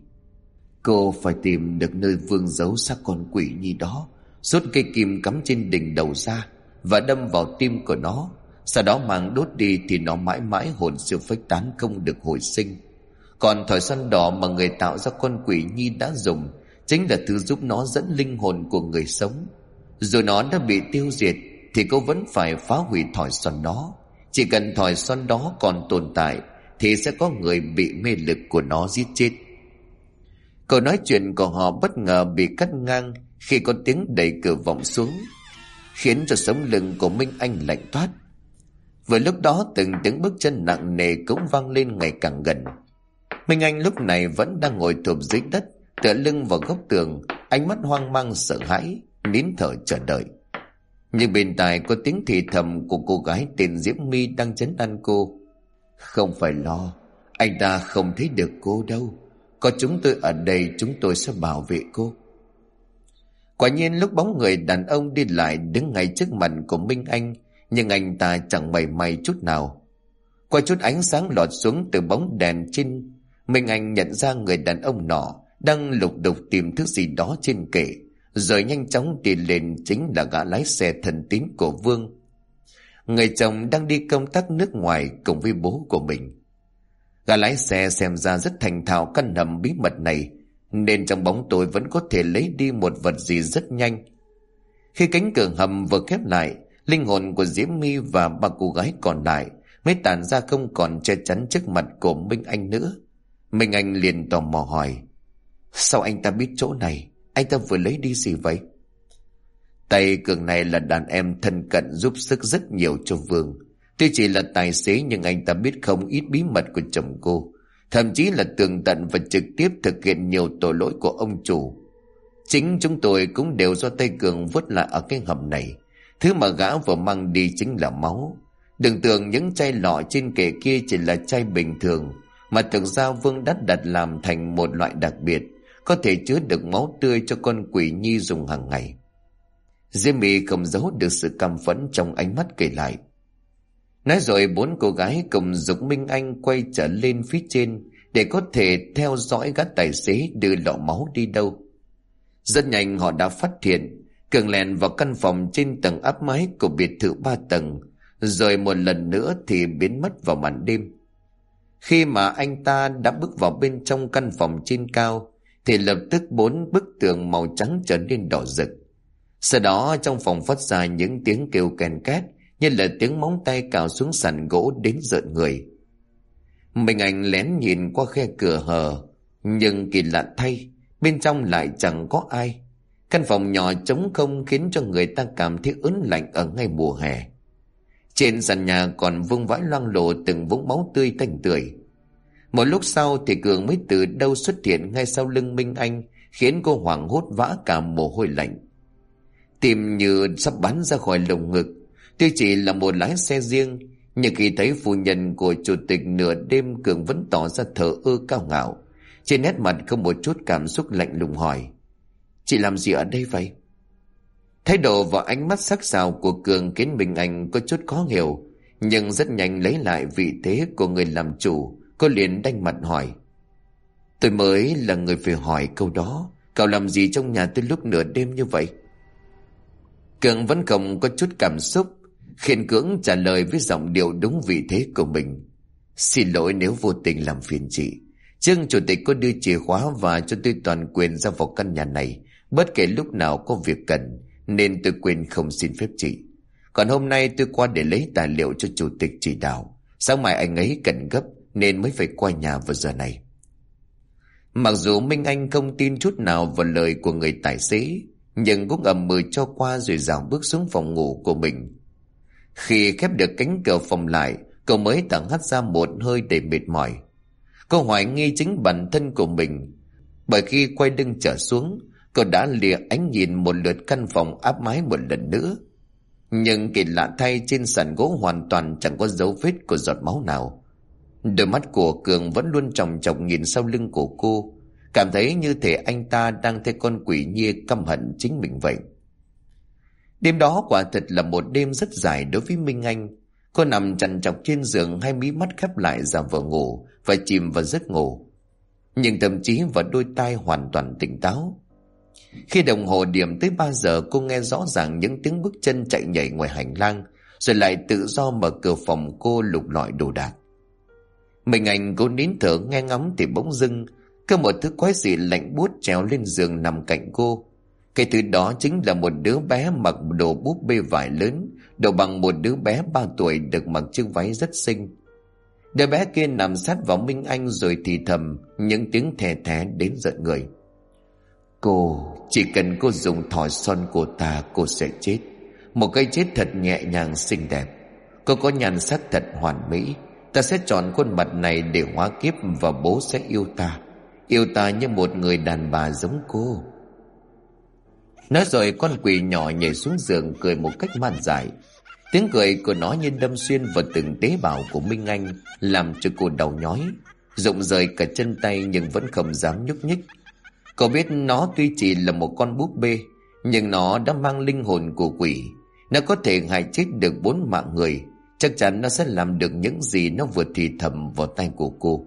Cô phải tìm được nơi Vương giấu xác con quỷ nhi đó, rút cây kim cắm trên đỉnh đầu ra và đâm vào tim của nó, sau đó mang đốt đi thì nó mãi mãi hồn siêu phách tán, không được hồi sinh. Còn thỏi xoăn đỏ mà người tạo ra con quỷ nhi đã dùng chính là thứ giúp nó dẫn linh hồn của người sống. Dù nó đã bị tiêu diệt thì cô vẫn phải phá hủy thỏi xoăn đó. Chỉ cần thỏi xoăn đó còn tồn tại thì sẽ có người bị mê lực của nó giết chết. Câu nói chuyện của họ bất ngờ bị cắt ngang khi có tiếng đẩy cửa vọng xuống, khiến cho sống lưng của Minh Anh lạnh toát. Vừa lúc đó từng tiếng bước chân nặng nề cũng vang lên ngày càng gần. Minh Anh lúc này vẫn đang ngồi thụp dưới đất, tựa lưng vào góc tường, ánh mắt hoang mang sợ hãi, nín thở chờ đợi. Nhưng bên tai có tiếng thì thầm của cô gái tên Diễm My đang trấn an cô: Không phải lo, anh ta không thấy được cô đâu. Có chúng tôi ở đây, chúng tôi sẽ bảo vệ cô. Quả nhiên lúc bóng người đàn ông đi lại đứng ngay trước mặt của Minh Anh, nhưng anh ta chẳng mảy may chút nào. Qua chút ánh sáng lọt xuống từ bóng đèn trên, Minh Anh nhận ra người đàn ông nọ đang lục đục tìm thứ gì đó trên kệ, rồi nhanh chóng đi lên chính là gã lái xe thân tín của Vương. Người chồng đang đi công tác nước ngoài cùng với bố của mình. Gã lái xe xem ra rất thành thạo căn hầm bí mật này, nên trong bóng tối vẫn có thể lấy đi một vật gì rất nhanh. Khi cánh cửa hầm vừa khép lại, linh hồn của Diễm My và ba cô gái còn lại mới tản ra, không còn che chắn trước mặt của Minh Anh nữa. Minh Anh liền tò mò hỏi: Sao anh ta biết chỗ này? Anh ta vừa lấy đi gì vậy? Tay Cường này là đàn em thân cận giúp sức rất nhiều cho Vương. Tuy chỉ là tài xế nhưng anh ta biết không ít bí mật của chồng cô, thậm chí là tường tận và trực tiếp thực hiện nhiều tội lỗi của ông chủ. Chính chúng tôi cũng đều do tay Cường vứt lại ở cái hầm này. Thứ mà gã vừa mang đi chính là máu. Đừng tưởng những chai lọ trên kệ kia chỉ là chai bình thường, mà thực ra Vương đã đặt làm thành một loại đặc biệt, có thể chứa được máu tươi cho con quỷ nhi dùng hàng ngày. Diễm My không giấu được sự căm phẫn trong ánh mắt kể lại. Nói rồi bốn cô gái cùng giục Minh Anh quay trở lên phía trên để có thể theo dõi gã tài xế đưa lọ máu đi đâu. Rất nhanh họ đã phát hiện Cường lèn vào căn phòng trên tầng áp mái của biệt thự 3 tầng, rồi một lần nữa thì biến mất vào màn đêm. Khi mà anh ta đã bước vào bên trong căn phòng trên cao thì lập tức 4 bức tường màu trắng trở nên đỏ rực. Sau đó trong phòng phát ra những tiếng kêu kèn két như là tiếng móng tay cào xuống sàn gỗ đến rợn người. Minh Anh lén nhìn qua khe cửa hở, nhưng kỳ lạ thay, bên trong lại chẳng có ai. Căn phòng nhỏ trống không khiến cho người ta cảm thấy ớn lạnh ở ngay mùa hè. Trên sàn nhà còn vương vãi loang lổ từng vũng máu tươi tanh tưởi. Một lúc sau thì Cường mới từ đâu xuất hiện ngay sau lưng Minh Anh, khiến cô hoảng hốt vã cả mồ hôi lạnh. Tim như sắp bắn ra khỏi lồng ngực. Tuy chỉ là một lái xe riêng, nhưng khi thấy phu nhân của chủ tịch nửa đêm, Cường vẫn tỏ ra thờ ơ cao ngạo. Trên nét mặt không một chút cảm xúc, lạnh lùng hỏi: "Chị làm gì ở đây vậy?" Thái độ và ánh mắt sắc sảo của Cường khiến Minh Anh có chút khó hiểu, nhưng rất nhanh lấy lại vị thế của người làm chủ. Cô liền đanh mặt hỏi: "Tôi mới là người phải hỏi câu đó. Cậu làm gì trong nhà tới lúc nửa đêm như vậy?" Cường vẫn không có chút cảm xúc, khiên cưỡng trả lời với giọng điệu đúng vị thế của mình: "Xin lỗi nếu vô tình làm phiền chị. Trương chủ tịch có đưa chìa khóa và cho tôi toàn quyền ra vào căn nhà này bất kể lúc nào có việc cần, nên tôi quên không xin phép chị. Còn hôm nay tôi qua để lấy tài liệu cho chủ tịch chỉ đạo. Sáng mai anh ấy cần gấp nên mới phải qua nhà vào giờ này." Mặc dù Minh Anh không tin chút nào vào lời của người tài xế, nhưng cũng ậm ừ cho qua rồi dạo bước xuống phòng ngủ của mình. Khi khép được cánh cửa phòng lại, cậu mới thở hắt ra một hơi đầy mệt mỏi. Cô hoài nghi chính bản thân của mình, bởi khi quay lưng trở xuống, cô đã lìa ánh nhìn một lượt căn phòng áp mái một lần nữa. Nhưng kỳ lạ thay, trên sàn gỗ hoàn toàn chẳng có dấu vết của giọt máu nào. Đôi mắt của Cường vẫn luôn chòng chọc nhìn sau lưng của cô, cảm thấy như thể anh ta đang thấy con quỷ nhi căm hận chính mình vậy. Đêm đó quả thật là một đêm rất dài đối với Minh Anh. Cô nằm trằn trọc trên giường, hai mí mắt khép lại ra vờ ngủ và chìm vào giấc ngủ. Nhưng tâm trí và đôi tai hoàn toàn tỉnh táo. Khi đồng hồ điểm tới 3 giờ, cô nghe rõ ràng những tiếng bước chân chạy nhảy ngoài hành lang, rồi lại tự do mở cửa phòng cô lục lọi đồ đạc. Minh Anh cố nín thở nghe ngóng thì bỗng dưng có một thứ quái dị lạnh buốt trèo lên giường nằm cạnh cô. Cái thứ đó chính là một đứa bé mặc đồ búp bê vải lớn, độ bằng một đứa bé 3 tuổi, được mặc chiếc váy rất xinh. Đứa bé kia nằm sát vào Minh Anh rồi thì thầm những tiếng thè thé đến giận người: "Cô, chỉ cần cô dùng thỏi son của ta, cô sẽ chết. Một cái chết thật nhẹ nhàng xinh đẹp. Cô có nhan sắc thật hoàn mỹ. Ta sẽ chọn khuôn mặt này để hóa kiếp, và bố sẽ yêu ta như một người đàn bà giống cô." Nói rồi con quỷ nhỏ nhảy xuống giường cười một cách man dại. Tiếng cười của nó như đâm xuyên vào từng tế bào của Minh Anh, làm cho cô đau nhói, rụng rời cả chân tay nhưng vẫn không dám nhúc nhích. Cậu biết nó tuy chỉ là một con búp bê, nhưng nó đã mang linh hồn của quỷ. Nó có thể hại chết được 4 mạng người. Chắc chắn nó sẽ làm được những gì nó vừa thì thầm vào tay của cô.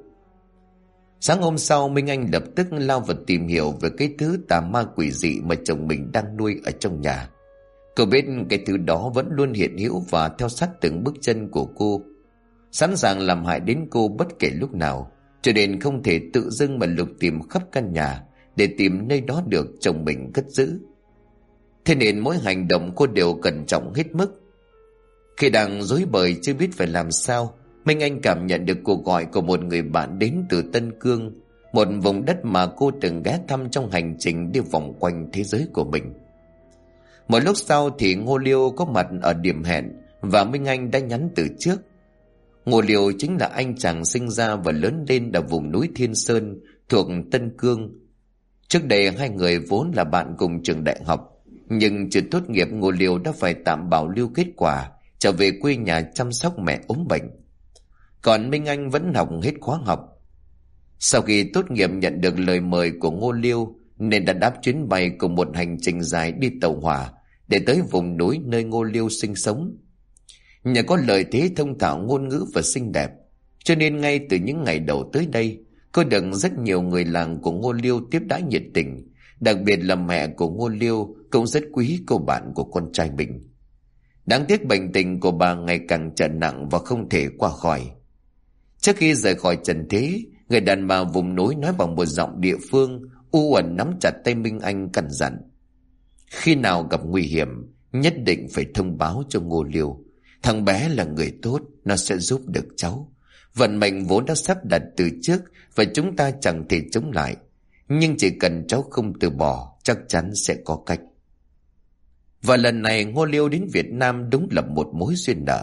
Sáng hôm sau, Minh Anh lập tức lao vào tìm hiểu về cái thứ tà ma quỷ dị mà chồng mình đang nuôi ở trong nhà. Cô biết cái thứ đó vẫn luôn hiện hữu và theo sát từng bước chân của cô, sẵn sàng làm hại đến cô bất kể lúc nào, cho nên không thể tự dưng mà lục tìm khắp căn nhà để tìm nơi đó được chồng mình cất giữ. Thế nên mỗi hành động cô đều cẩn trọng hết mức. Khi đang rối bời chưa biết phải làm sao, Minh Anh cảm nhận được cuộc gọi của một người bạn đến từ Tân Cương, một vùng đất mà cô từng ghé thăm trong hành trình đi vòng quanh thế giới của mình. Một lúc sau thì Ngô Liêu có mặt ở điểm hẹn, và Minh Anh đã nhắn từ trước. Ngô Liêu chính là anh chàng sinh ra và lớn lên ở vùng núi Thiên Sơn thuộc Tân Cương. Trước đây hai người vốn là bạn cùng trường đại học, nhưng chưa tốt nghiệp, Ngô Liêu đã phải tạm bảo lưu kết quả trở về quê nhà chăm sóc mẹ ốm bệnh. Còn Minh Anh vẫn học hết khóa học. Sau khi tốt nghiệp nhận được lời mời của Ngô Liêu, nên đã đáp chuyến bay cùng một hành trình dài đi tàu hỏa để tới vùng núi nơi Ngô Liêu sinh sống. Nhờ có lời thế thông thạo ngôn ngữ và xinh đẹp, cho nên ngay từ những ngày đầu tới đây, cô được rất nhiều người làng của Ngô Liêu tiếp đãi nhiệt tình. Đặc biệt là mẹ của Ngô Liêu cũng rất quý cô bạn của con trai mình. Đáng tiếc bệnh tình của bà ngày càng trở nặng và không thể qua khỏi. Trước khi rời khỏi trần thế, người đàn bà vùng núi nói bằng một giọng địa phương, u uẩn nắm chặt tay Minh Anh căn dặn: "Khi nào gặp nguy hiểm, nhất định phải thông báo cho Ngô Liêu. Thằng bé là người tốt, nó sẽ giúp được cháu. Vận mệnh vốn đã sắp đặt từ trước và chúng ta chẳng thể chống lại. Nhưng chỉ cần cháu không từ bỏ, chắc chắn sẽ có cách." Và lần này Ngô Liêu đến Việt Nam đúng là một mối duyên nợ.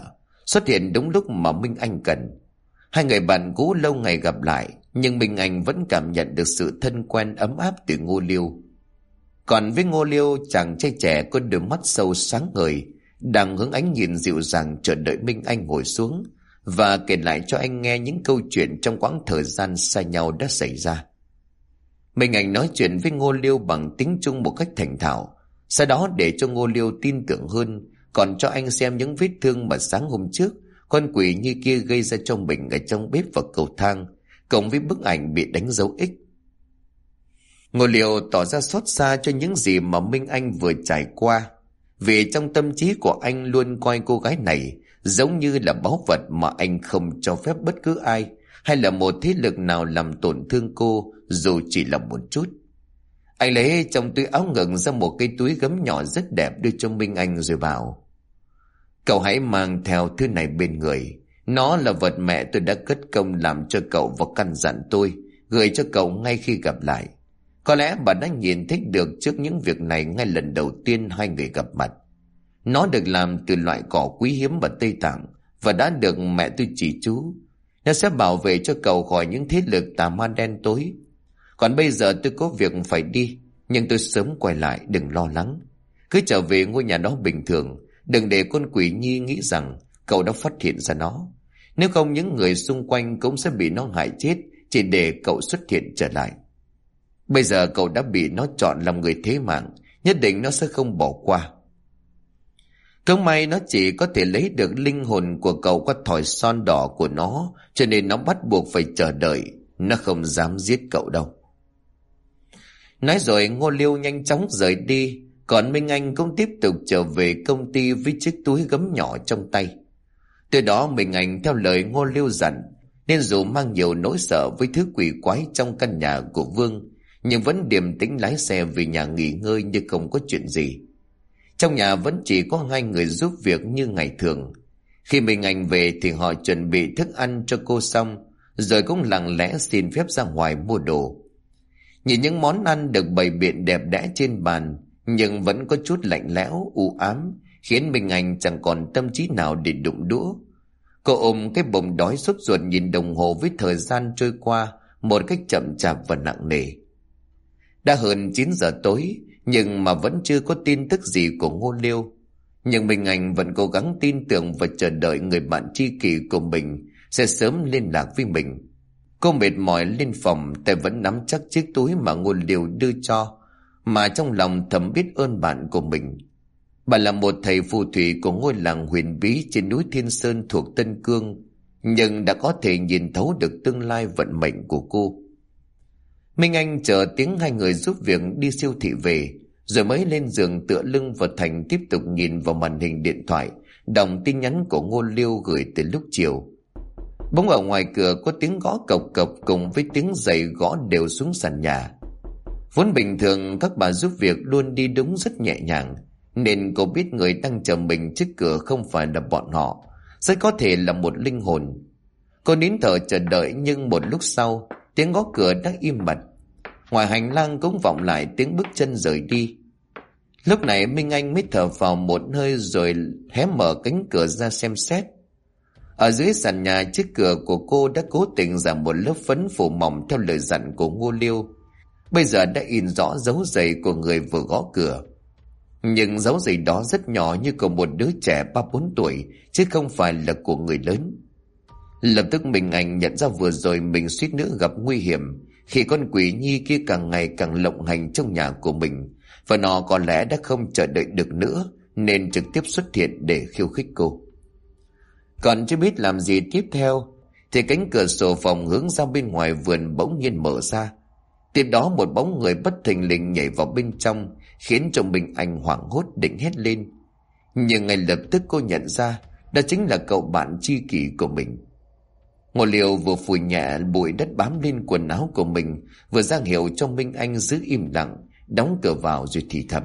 xuất hiện đúng lúc mà Minh Anh cần. Hai người bạn cũ lâu ngày gặp lại, nhưng Minh Anh vẫn cảm nhận được sự thân quen ấm áp từ Ngô Liêu. Còn với Ngô Liêu, chàng trai trẻ có đôi mắt sâu sáng ngời, đang hướng ánh nhìn dịu dàng chờ đợi Minh Anh ngồi xuống và kể lại cho anh nghe những câu chuyện trong quãng thời gian xa nhau đã xảy ra. Minh Anh nói chuyện với Ngô Liêu bằng tiếng Trung một cách thành thạo, sau đó để cho Ngô Liêu tin tưởng hơn, còn cho anh xem những vết thương mà sáng hôm trước con quỷ như kia gây ra cho mình ở trong bếp và cầu thang, cộng với bức ảnh bị đánh dấu X. Ngô Liêu tỏ ra xót xa cho những gì mà Minh Anh vừa trải qua, vì trong tâm trí của anh luôn coi cô gái này giống như là báu vật mà anh không cho phép bất cứ ai hay là một thế lực nào làm tổn thương cô dù chỉ là một chút. Anh lấy trong túi áo ngực ra một cái túi gấm nhỏ rất đẹp đưa cho Minh Anh rồi bảo: "Cậu hãy mang theo thứ này bên người. Nó là vật mẹ tôi đã cất công làm cho cậu và căn dặn tôi gửi cho cậu ngay khi gặp lại. Có lẽ bà đã nhìn thấy được trước những việc này ngay lần đầu tiên hai người gặp mặt. Nó được làm từ loại cỏ quý hiếm ở Tây Tạng và đã được mẹ tôi chỉ chú. Nó sẽ bảo vệ cho cậu khỏi những thế lực tà ma đen tối. Còn bây giờ tôi có việc phải đi, nhưng tôi sớm quay lại, đừng lo lắng. Cứ trở về ngôi nhà đó bình thường, đừng để con quỷ nhi nghĩ rằng cậu đã phát hiện ra nó. Nếu không những người xung quanh cũng sẽ bị nó hại chết chỉ để cậu xuất hiện trở lại. Bây giờ cậu đã bị nó chọn làm người thế mạng, nhất định nó sẽ không bỏ qua. Không may nó chỉ có thể lấy được linh hồn của cậu qua thỏi son đỏ của nó, cho nên nó bắt buộc phải chờ đợi. Nó không dám giết cậu đâu." Nói rồi Ngô Liêu nhanh chóng rời đi, còn Minh Anh cũng tiếp tục trở về công ty với chiếc túi gấm nhỏ trong tay. Từ đó Minh Anh theo lời Ngô Liêu dặn, nên dù mang nhiều nỗi sợ với thứ quỷ quái trong căn nhà của Vương, nhưng vẫn điềm tĩnh lái xe về nhà nghỉ ngơi như không có chuyện gì. Trong nhà vẫn chỉ có hai người giúp việc như ngày thường. Khi Minh Anh về thì họ chuẩn bị thức ăn cho cô xong, rồi cũng lặng lẽ xin phép ra ngoài mua đồ. Nhìn những món ăn được bày biện đẹp đẽ trên bàn, nhưng vẫn có chút lạnh lẽo, u ám, khiến Minh Anh chẳng còn tâm trí nào để đụng đũa. Cô ôm cái bụng đói sốt ruột nhìn đồng hồ với thời gian trôi qua một cách chậm chạp và nặng nề. Đã hơn 9 giờ tối, nhưng mà vẫn chưa có tin tức gì của Ngô Liêu. Nhưng Minh Anh vẫn cố gắng tin tưởng và chờ đợi người bạn tri kỷ của mình sẽ sớm liên lạc với mình. Cô mệt mỏi lên phòng, tay vẫn nắm chắc chiếc túi mà Ngô Liêu đưa cho, mà trong lòng thầm biết ơn bạn của mình. Bạn là một thầy phù thủy của ngôi làng huyền bí trên núi Thiên Sơn thuộc Tân Cương, nhưng đã có thể nhìn thấu được tương lai vận mệnh của cô. Minh Anh chờ tiếng hai người giúp việc đi siêu thị về, rồi mới lên giường tựa lưng vào thành tiếp tục nhìn vào màn hình điện thoại, đọc tin nhắn của Ngô Liêu gửi từ lúc chiều. Bỗng ở ngoài cửa có tiếng gõ cộc cộc cùng với tiếng giày gõ đều xuống sàn nhà. Vốn bình thường các bà giúp việc luôn đi đúng rất nhẹ nhàng, nên cô biết người đang chờ mình trước cửa không phải là bọn họ, rất có thể là một linh hồn. Cô nín thở chờ đợi, nhưng một lúc sau tiếng gõ cửa đã im bặt. Ngoài hành lang cũng vọng lại tiếng bước chân rời đi. Lúc này Minh Anh mới thở vào một hơi rồi hé mở cánh cửa ra xem xét. Ở dưới sàn nhà, chiếc cửa của cô đã cố tình giảm một lớp phấn phủ mỏng theo lời dặn của Ngô Liêu. Bây giờ đã in rõ dấu giày của người vừa gõ cửa. Nhưng dấu giày đó rất nhỏ, như của một đứa trẻ 3-4 tuổi, chứ không phải là của người lớn. Lập tức Minh Anh nhận ra vừa rồi mình suýt nữa gặp nguy hiểm khi con quỷ nhi kia càng ngày càng lộng hành trong nhà của mình, và nó có lẽ đã không chờ đợi được nữa nên trực tiếp xuất hiện để khiêu khích cô. Còn chưa biết làm gì tiếp theo thì cánh cửa sổ phòng hướng ra bên ngoài vườn bỗng nhiên mở ra. Tiếp đó một bóng người bất thình lình nhảy vào bên trong, khiến cho Minh Anh hoảng hốt định hét lên. Nhưng ngay lập tức cô nhận ra đó chính là cậu bạn tri kỷ của mình. Ngô Liêu vừa phủi nhẹ bụi đất bám lên quần áo của mình, vừa ra hiệu cho Minh Anh giữ im lặng, đóng cửa vào rồi thì thầm: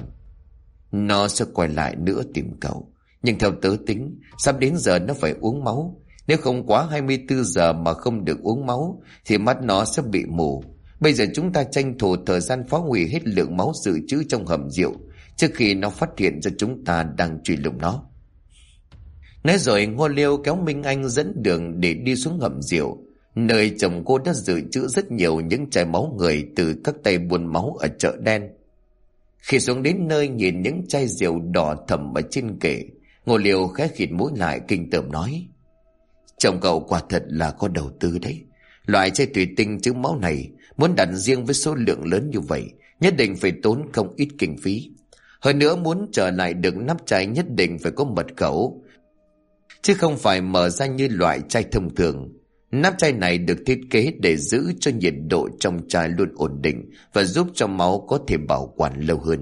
"Nó sẽ quay lại nữa tìm cậu, nhưng theo tớ tính sắp đến giờ nó phải uống máu. Nếu không quá 24 giờ mà không được uống máu thì mắt nó sẽ bị mù. Bây giờ chúng ta tranh thủ thời gian phá hủy hết lượng máu dự trữ trong hầm rượu trước khi nó phát hiện ra chúng ta đang truy lùng nó." Nói rồi Ngô Liêu kéo Minh Anh dẫn đường để đi xuống hầm rượu, nơi chồng cô đã dự trữ rất nhiều những chai máu người từ các tay buôn máu ở chợ đen. Khi xuống đến nơi nhìn những chai rượu đỏ thẫm ở trên kệ, Ngô Liêu khẽ khịt mũi lại kinh tởm nói: chồng cậu quả thật là có đầu tư đấy. Loại chai thủy tinh chứa máu này muốn đặt riêng với số lượng lớn như vậy, nhất định phải tốn không ít kinh phí. Hơn nữa muốn trở lại được nắp chai nhất định phải có mật khẩu, chứ không phải mở ra như loại chai thông thường. Nắp chai này được thiết kế để giữ cho nhiệt độ trong chai luôn ổn định và giúp cho máu có thể bảo quản lâu hơn.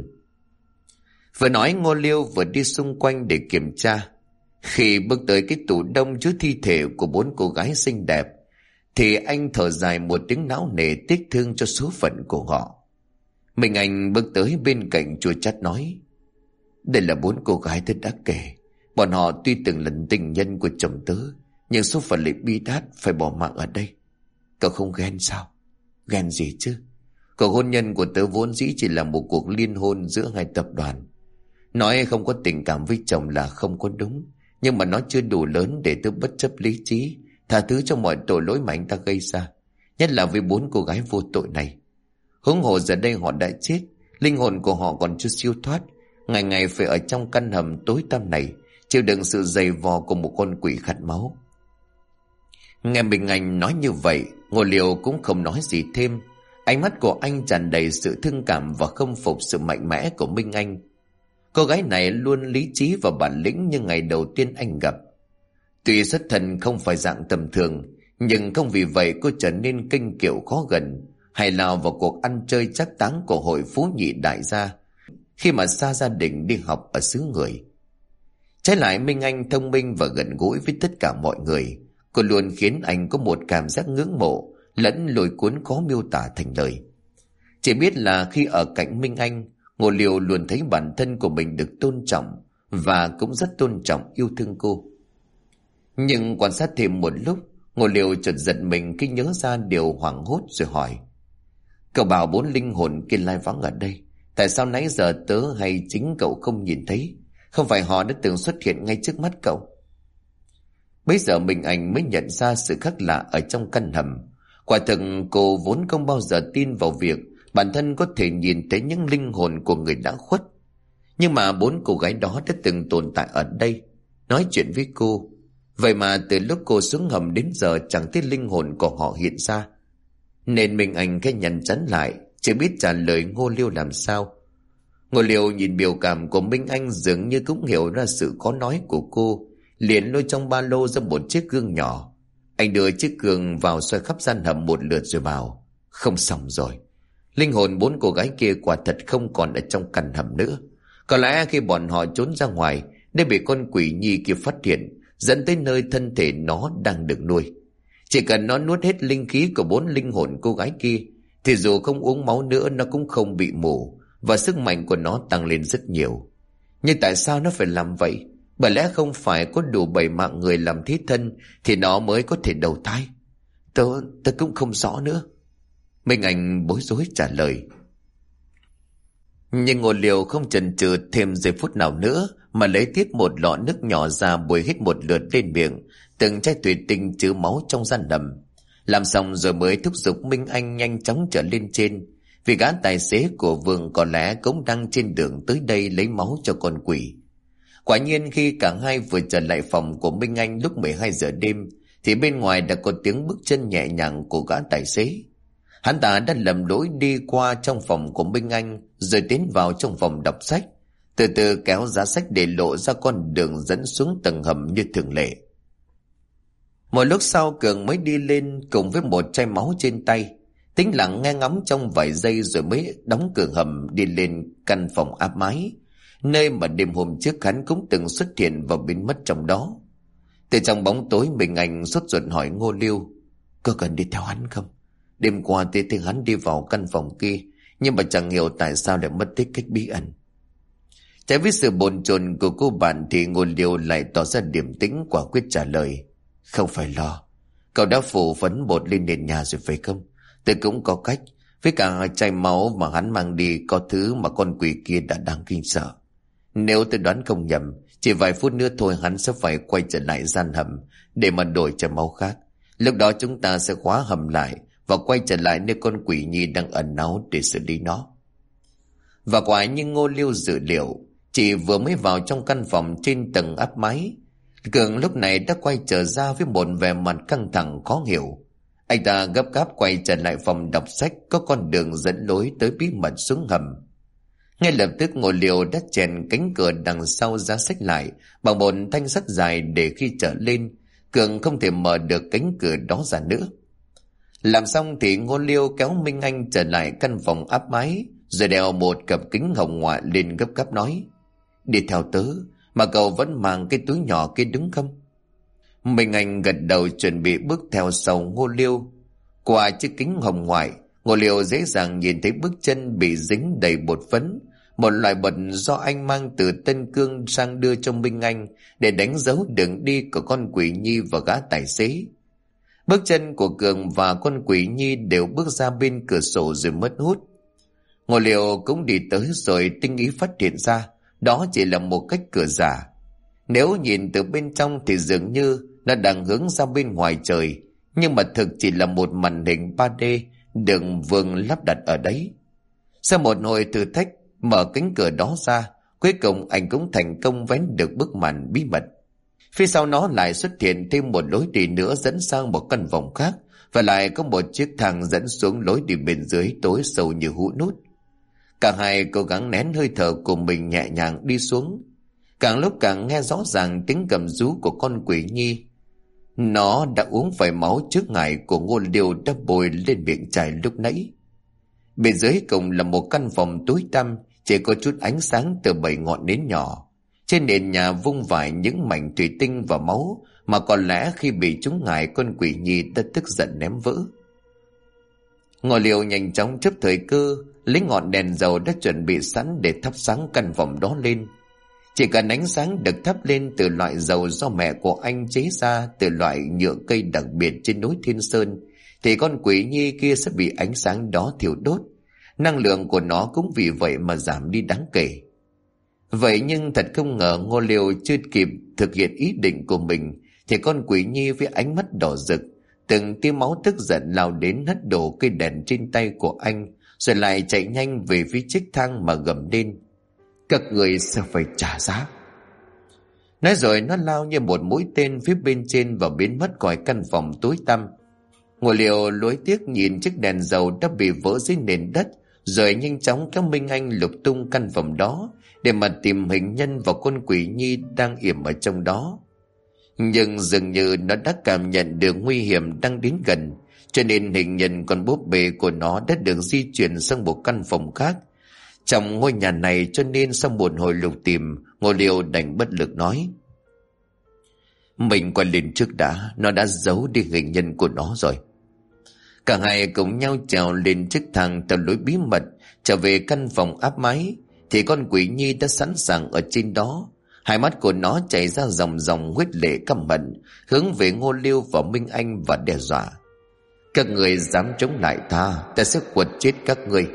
Vừa nói Ngô Liêu vừa đi xung quanh để kiểm tra. Khi bước tới cái tủ đông chứa thi thể của 4 cô gái xinh đẹp, thì anh thở dài một tiếng não nề tiếc thương cho số phận của họ. Mình anh bước tới bên cạnh chua chát nói: đây là 4 cô gái tôi đã kể. Bọn họ tuy từng lần tình nhân của chồng tớ, nhưng số phận lại bi đát phải bỏ mạng ở đây. Cậu không ghen sao? Ghen gì chứ? Cuộc hôn nhân của tớ vốn dĩ chỉ là một cuộc liên hôn giữa 2 tập đoàn. Nói không có tình cảm với chồng là không có đúng, nhưng mà nó chưa đủ lớn để tớ bất chấp lý trí tha thứ cho mọi tội lỗi mà anh ta gây ra, nhất là với 4 cô gái vô tội này. Huống hồ giờ đây họ đã chết, linh hồn của họ còn chưa siêu thoát, ngày ngày phải ở trong căn hầm tối tăm này, chịu đựng sự dày vò của một con quỷ khát máu. Nghe Bình Anh nói như vậy, Ngô Liêu cũng không nói gì thêm. Ánh mắt của anh tràn đầy sự thương cảm và khâm phục sự mạnh mẽ của Minh Anh. Cô gái này luôn lý trí và bản lĩnh như ngày đầu tiên anh gặp. Tuy xuất thân không phải dạng tầm thường, nhưng không vì vậy cô trở nên kênh kiệu khó gần, hay lao vào cuộc ăn chơi trác táng của hội phú nhị đại gia khi mà xa gia đình đi học ở xứ người. Trái lại, Minh Anh thông minh và gần gũi với tất cả mọi người. Cô luôn khiến anh có một cảm giác ngưỡng mộ lẫn lôi cuốn khó miêu tả thành lời. Chỉ biết là khi ở cạnh Minh Anh, Ngô Liêu luôn thấy bản thân của mình được tôn trọng và cũng rất tôn trọng yêu thương cô. Nhưng quan sát thêm một lúc, Ngô Liêu chợt giật mình khi nhớ ra điều hoảng hốt rồi hỏi: cậu bảo 4 linh hồn kia lai vắng ở đây, tại sao nãy giờ tớ hay chính cậu không nhìn thấy? Không phải họ đã từng xuất hiện ngay trước mắt cậu? Bây giờ Minh Anh mới nhận ra sự khác lạ ở trong căn hầm. Quả thực cô vốn không bao giờ tin vào việc bản thân có thể nhìn thấy những linh hồn của người đã khuất. Nhưng mà 4 cô gái đó đã từng tồn tại ở đây, nói chuyện với cô. Vậy mà từ lúc cô xuống hầm đến giờ chẳng thấy linh hồn của họ hiện ra. Nên Minh Anh cái nhăn chắn lại, chỉ biết trả lời Ngô Liêu làm sao. Ngô Liêu nhìn biểu cảm của Minh Anh dường như cũng hiểu ra sự khó nói của cô, liền lôi trong ba lô ra một chiếc gương nhỏ. Anh đưa chiếc gương vào soi khắp gian hầm một lượt rồi bảo: không xong rồi, linh hồn 4 cô gái kia quả thật không còn ở trong căn hầm nữa. Có lẽ khi bọn họ trốn ra ngoài để bị con quỷ nhi kia phát hiện, dẫn tới nơi thân thể nó đang được nuôi. Chỉ cần nó nuốt hết linh khí của 4 linh hồn cô gái kia, thì dù không uống máu nữa nó cũng không bị mù, và sức mạnh của nó tăng lên rất nhiều. Nhưng tại sao nó phải làm vậy? Bởi lẽ không phải có đủ 7 mạng người làm thiết thân thì nó mới có thể đầu thai? Tớ cũng không rõ nữa. Minh Anh bối rối trả lời. Nhưng Ngô Liêu không chần chừ thêm giây phút nào nữa, mà lấy tiếp một lọ nước nhỏ ra bôi hết một lượt lên miệng từng chai thủy tinh chứa máu trong gian đầm. Làm xong rồi mới thúc giục Minh Anh nhanh chóng trở lên trên, vì gã tài xế của Vương có lẽ cũng đang trên đường tới đây lấy máu cho con quỷ. Quả nhiên khi cả hai vừa trở lại phòng của Minh Anh lúc 12 giờ đêm, thì bên ngoài đã có tiếng bước chân nhẹ nhàng của gã tài xế. Hắn ta đã lầm lỗi đi qua trong phòng của Minh Anh, rồi tiến vào trong phòng đọc sách, từ từ kéo giá sách để lộ ra con đường dẫn xuống tầng hầm như thường lệ. Một lúc sau Cường mới đi lên cùng với một chai máu trên tay, tĩnh lặng nghe ngóng trong vài giây rồi mới đóng cửa hầm đi lên căn phòng áp mái, nơi mà đêm hôm trước hắn cũng từng xuất hiện và biến mất trong đó. Từ trong bóng tối, Minh Anh sốt ruột hỏi Ngô Liêu: có cần đi theo hắn không? Đêm qua thấy hắn đi vào căn phòng kia, nhưng mà chẳng hiểu tại sao lại mất tích cách bí ẩn. Trái với sự bồn chồn của cô bạn thì Ngô Liêu lại tỏ ra điềm tĩnh, quả quyết trả lời: không phải lo, cậu đã phủ phấn bột lên nền nhà rồi phải không? Tôi cũng có cách. Với cả chai máu mà hắn mang đi có thứ mà con quỷ kia đã đang kinh sợ. Nếu tôi đoán không nhầm, Chỉ vài phút nữa thôi hắn sẽ phải quay trở lại gian hầm để mà đổi chai máu khác. Lúc đó chúng ta sẽ khóa hầm lại và quay trở lại nơi con quỷ nhi đang ẩn náu để xử lý nó. Và quả như Ngô Liêu dự liệu, chỉ vừa mới vào trong căn phòng trên tầng áp mái, Cường lúc này đã quay trở ra với một vẻ mặt căng thẳng khó hiểu. Anh ta gấp gáp quay trở lại phòng đọc sách có con đường dẫn lối tới bí mật xuống hầm. Ngay lập tức Ngô Liêu đã chèn cánh cửa đằng sau giá sách lại bằng một thanh sắt dài để khi trở lên, Cường không thể mở được cánh cửa đó ra nữa. Làm xong thì Ngô Liêu kéo Minh Anh trở lại căn phòng áp mái, rồi đeo một cặp kính hồng ngoại lên gấp gáp nói: Đi theo tớ, mà cậu vẫn mang cái túi nhỏ kia đúng không? Minh Anh gật đầu chuẩn bị bước theo sau Ngô Liêu. Qua chiếc kính hồng ngoại, Ngô Liêu dễ dàng nhìn thấy bước chân bị dính đầy bột phấn, một loại bột do anh mang từ Tân Cương sang đưa cho Minh Anh để đánh dấu đường đi của con quỷ nhi và gã tài xế. Bước chân của Cường và con quỷ nhi đều bước ra bên cửa sổ rồi mất hút. Ngô Liêu cũng đi tới rồi tinh ý phát hiện ra đó chỉ là một cách cửa giả. Nếu nhìn từ bên trong thì dường như nó đang hướng ra bên ngoài trời, nhưng mà thực chỉ là một màn hình 3D được Vương lắp đặt ở đấy. Sau một hồi thử thách mở cánh cửa đó ra, cuối cùng anh cũng thành công vén được bức màn bí mật. Phía sau nó lại xuất hiện thêm một lối đi nữa dẫn sang một căn phòng khác, và lại có một chiếc thang dẫn xuống lối đi bên dưới tối sâu như hũ nút. Cả hai cố gắng nén hơi thở của mình nhẹ nhàng đi xuống. Càng lúc càng nghe rõ ràng tiếng gầm rú của con quỷ nhi. Nó đã uống phải máu trước ngải của Ngô Liêu đã bôi lên miệng chai lúc nãy. Bên dưới cùng là một căn phòng tối tăm, chỉ có chút ánh sáng từ 7 ngọn nến nhỏ. Trên nền nhà vung vãi những mảnh thủy tinh và máu mà có lẽ khi bị trúng ngải con quỷ nhi đã tức giận ném vỡ. Ngô Liêu nhanh chóng chấp thời cơ, lấy ngọn đèn dầu đã chuẩn bị sẵn để thắp sáng căn phòng đó lên. Chỉ cần ánh sáng được thắp lên từ loại dầu do mẹ của anh chế ra từ loại nhựa cây đặc biệt trên núi Thiên Sơn, thì con quỷ nhi kia sẽ bị ánh sáng đó thiêu đốt. Năng lượng của nó cũng vì vậy mà giảm đi đáng kể. Vậy nhưng thật không ngờ Ngô Liêu chưa kịp thực hiện ý định của mình, thì con quỷ nhi với ánh mắt đỏ rực, từng tia máu tức giận lao đến hất đổ cây đèn trên tay của anh, rồi lại chạy nhanh về phía chiếc thang mà gầm lên: Các người sẽ phải trả giá. Nói rồi nó lao như một mũi tên phía bên trên và biến mất khỏi căn phòng tối tăm. Ngô Liêu lối tiếc nhìn chiếc đèn dầu đã bị vỡ dưới nền đất, rồi nhanh chóng kéo Minh Anh lục tung căn phòng đó để mà tìm hình nhân và con quỷ nhi đang yểm ở trong đó. Nhưng dường như nó đã cảm nhận được nguy hiểm đang đến gần, cho nên hình nhân con búp bê của nó đã được di chuyển sang một căn phòng khác trong ngôi nhà này. Cho nên sau một hồi lục tìm, Ngô Liêu đành bất lực nói: Mình quay lên trước đã, nó đã giấu đi hình nhân của nó rồi. Cả hai cùng nhau trèo lên chiếc thang theo lối bí mật trở về căn phòng áp mái, thì con quỷ nhi đã sẵn sàng ở trên đó. Hai mắt của nó chảy ra dòng dòng huyết lệ căm hận, hướng về Ngô Liêu và Minh Anh và đe dọa: Các người dám chống lại ta sẽ quật chết các ngươi.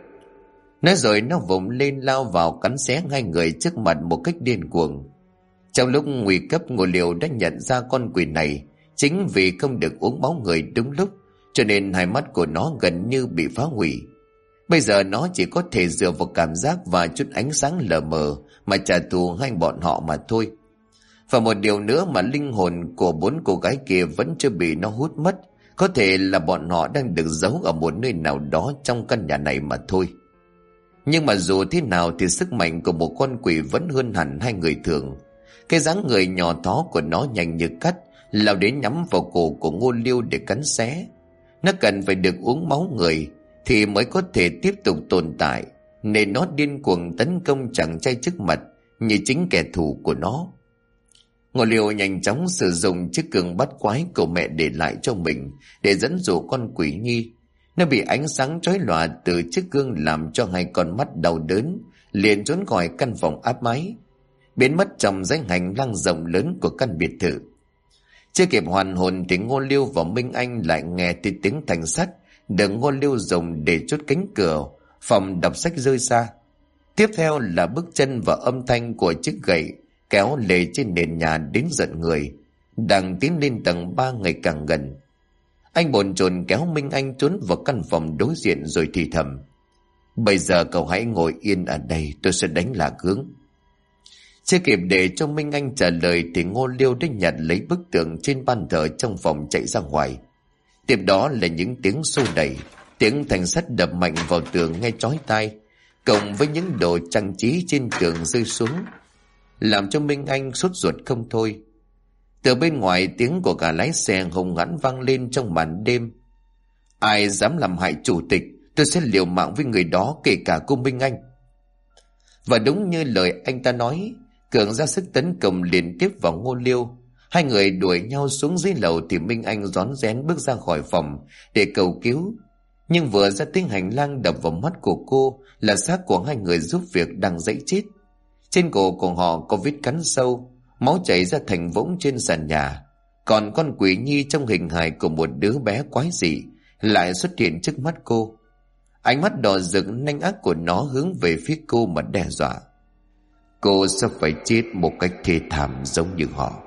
Nói rồi nó vùng lên lao vào cắn xé hai người trước mặt một cách điên cuồng. Trong lúc nguy cấp, Ngô Liêu đã nhận ra con quỷ này chính vì không được uống máu người đúng lúc, cho nên hai mắt của nó gần như bị phá hủy. Bây giờ nó chỉ có thể dựa vào cảm giác và chút ánh sáng lờ mờ mà trả thù hai bọn họ mà thôi. Và một điều nữa mà linh hồn của 4 cô gái kia vẫn chưa bị nó hút mất, có thể là bọn họ đang được giấu ở một nơi nào đó trong căn nhà này mà thôi. Nhưng mà dù thế nào thì sức mạnh của một con quỷ vẫn hơn hẳn hai người thường. Cái dáng người nhỏ thó của nó nhanh như cắt lao đến nhắm vào cổ của Ngô Liêu để cắn xé. Nó cần phải được uống máu người thì mới có thể tiếp tục tồn tại, nên nó điên cuồng tấn công chàng trai trước mặt như chính kẻ thù của nó. Ngô Liêu nhanh chóng sử dụng chiếc cường bắt quái của mẹ để lại cho mình để dẫn dụ con quỷ nhi. Nó bị ánh sáng chói lòa từ chiếc gương làm cho hai con mắt đau đớn, liền trốn khỏi căn phòng áp mái, biến mất trong dãy hành lang rộng lớn của căn biệt thự. Chưa kịp hoàn hồn thì Ngô Liêu và Minh Anh lại nghe thấy tiếng thanh sắt được Ngô Liêu dùng để chốt cánh cửa phòng đọc sách rơi ra. Tiếp theo là bước chân và âm thanh của chiếc gậy kéo lê trên nền nhà đến giận người, đang tiến lên tầng 3 ngày càng gần. Anh bồn chồn kéo Minh Anh trốn vào căn phòng đối diện rồi thì thầm: "Bây giờ cậu hãy ngồi yên ở đây, tôi sẽ đánh lạc hướng." Chưa kịp để cho Minh Anh trả lời thì Ngô Liêu đã nhặt lấy bức tượng trên ban thờ trong phòng chạy ra ngoài. Tiếp đó là những tiếng xô đẩy, tiếng thanh sắt đập mạnh vào tường nghe chói tai, cộng với những đồ trang trí trên tường rơi xuống, làm cho Minh Anh sốt ruột không thôi. Từ bên ngoài, tiếng của cả lái xe hùng hãn vang lên trong màn đêm: "Ai dám làm hại chủ tịch, tôi sẽ liều mạng với người đó, kể cả cô Minh Anh." Và đúng như lời anh ta nói, Cường ra sức tấn công liên tiếp vào Ngô Liêu. Hai người đuổi nhau xuống dưới lầu thì Minh Anh rón rén bước ra khỏi phòng để cầu cứu. Nhưng vừa ra tiếng hành lang, đập vào mắt của cô là xác của hai người giúp việc đang dãy chết. Trên cổ của họ có vết cắn sâu, máu chảy ra thành vũng trên sàn nhà. Còn con quỷ nhi trong hình hài của một đứa bé quái dị lại xuất hiện trước mắt cô. Ánh mắt đỏ rực nanh ác của nó hướng về phía cô mà đe dọa: "Cô sẽ phải chết một cách thê thảm giống như họ."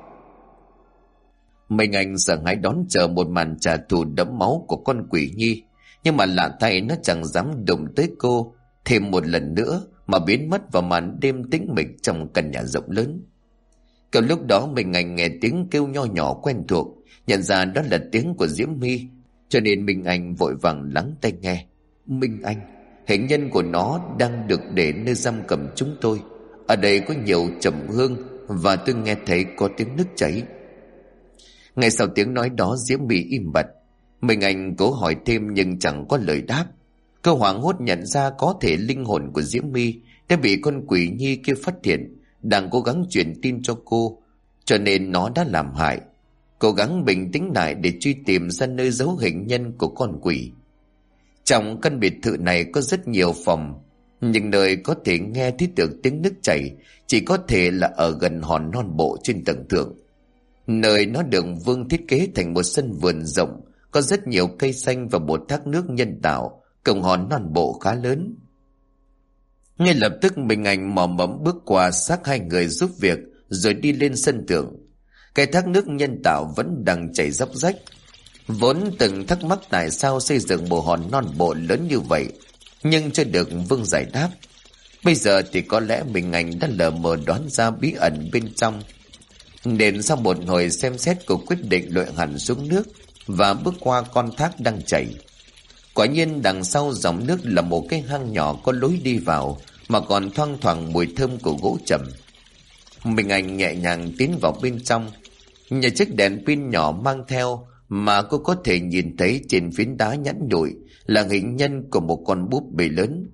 Minh Anh sợ hãi đón chờ một màn trả thù đẫm máu của con quỷ nhi, nhưng mà lạ thay nó chẳng dám đụng tới cô thêm một lần nữa mà biến mất vào màn đêm tĩnh mịch trong căn nhà rộng lớn. Cậu lúc đó Minh Anh nghe tiếng kêu nho nhỏ quen thuộc, nhận ra đó là tiếng của Diễm My, cho nên Minh Anh vội vàng lắng tai nghe. "Minh Anh, hình nhân của nó đang được để nơi giam cầm chúng tôi. Ở đây có nhiều trầm hương và tôi nghe thấy có tiếng nước chảy." Ngay sau tiếng nói đó, Diễm My im bặt. Minh Anh cố hỏi thêm nhưng chẳng có lời đáp. Cô hoảng hốt nhận ra có thể linh hồn của Diễm My đã bị con quỷ nhi kia phát hiện, đang cố gắng truyền tin cho cô, cho nên nó đã làm hại. Cố gắng bình tĩnh lại để truy tìm ra nơi giấu hình nhân của con quỷ. Trong căn biệt thự này có rất nhiều phòng, nhưng nơi có thể nghe thấy được tiếng nước chảy chỉ có thể là ở gần hòn non bộ trên tầng thượng. Nơi nó được Vương thiết kế thành một sân vườn rộng, có rất nhiều cây xanh và một thác nước nhân tạo, cổng hòn non bộ khá lớn. Ngay lập tức Minh Anh mò mẫm bước qua xác hai người giúp việc rồi đi lên sân thượng. Cái thác nước nhân tạo vẫn đang chảy róc rách. Vốn từng thắc mắc tại sao xây dựng một hòn non bộ lớn như vậy, nhưng chưa được Vương giải đáp. Bây giờ thì có lẽ Minh Anh đã lờ mờ đoán ra bí ẩn bên trong, nên sau một hồi xem xét cô quyết định lội hẳn xuống nước và bước qua con thác đang chảy. Quả nhiên đằng sau dòng nước là một cái hang nhỏ có lối đi vào mà còn thoang thoảng mùi thơm của gỗ trầm. Minh Anh nhẹ nhàng tiến vào bên trong. Nhờ chiếc đèn pin nhỏ mang theo mà cô có thể nhìn thấy trên phiến đá nhẵn nhụi là hình nhân của một con búp bê lớn.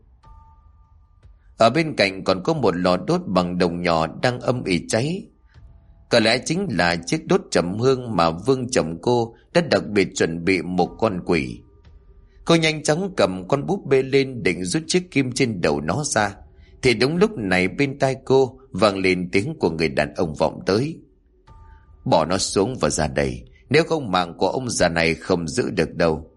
Ở bên cạnh còn có một lò đốt bằng đồng nhỏ đang âm ỉ cháy. Có lẽ chính là chiếc đốt trầm hương mà Vương chồng cô đã đặc biệt chuẩn bị một con quỷ. Cô nhanh chóng cầm con búp bê lên định rút chiếc kim trên đầu nó ra, thì đúng lúc này bên tai cô vang lên tiếng của người đàn ông vọng tới: "Bỏ nó xuống và ra đây, nếu không mạng của ông già này không giữ được đâu."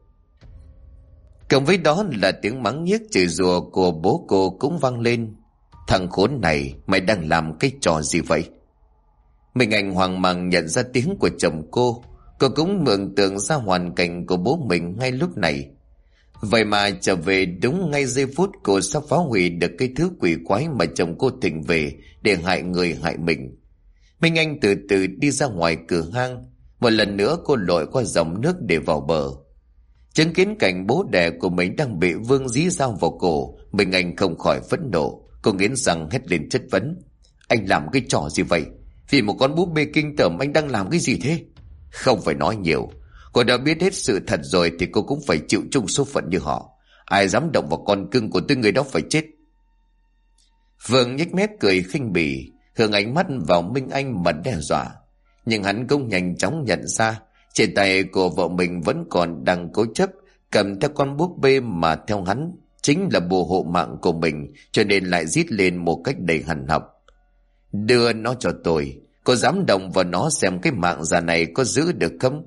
Cộng với đó là tiếng mắng nhiếc chửi rủa của bố cô cũng vang lên: "Thằng khốn này, mày đang làm cái trò gì vậy?" Minh Anh hoang mang nhận ra tiếng của chồng cô cũng mường tượng ra hoàn cảnh của bố mình ngay lúc này. Vậy mà trở về đúng ngay giây phút cô sắp phá hủy được cái thứ quỷ quái mà chồng cô thỉnh về để hại người hại mình. Minh Anh từ từ đi ra ngoài cửa hang. Một lần nữa cô lội qua dòng nước để vào bờ. Chứng kiến cảnh bố đẻ của mình đang bị Vương dí dao vào cổ, Minh Anh không khỏi phẫn nộ. Cô nghiến răng hét lên chất vấn: "Anh làm cái trò gì vậy? Vì một con búp bê kinh tởm anh đang làm cái gì thế?" "Không phải nói nhiều. Cô đã biết hết sự thật rồi thì cô cũng phải chịu chung số phận như họ. Ai dám động vào con cưng của tôi, người đó phải chết." Vương nhếch mép cười khinh bỉ, hướng ánh mắt vào Minh Anh mà đe dọa. Nhưng hắn cũng nhanh chóng nhận ra trên tay của vợ mình vẫn còn đang cố chấp cầm theo con búp bê mà theo hắn chính là bùa hộ mạng của mình, cho nên lại rít lên một cách đầy hằn học: "Đưa nó cho tôi, cô dám động vào nó xem cái mạng già này có giữ được không?"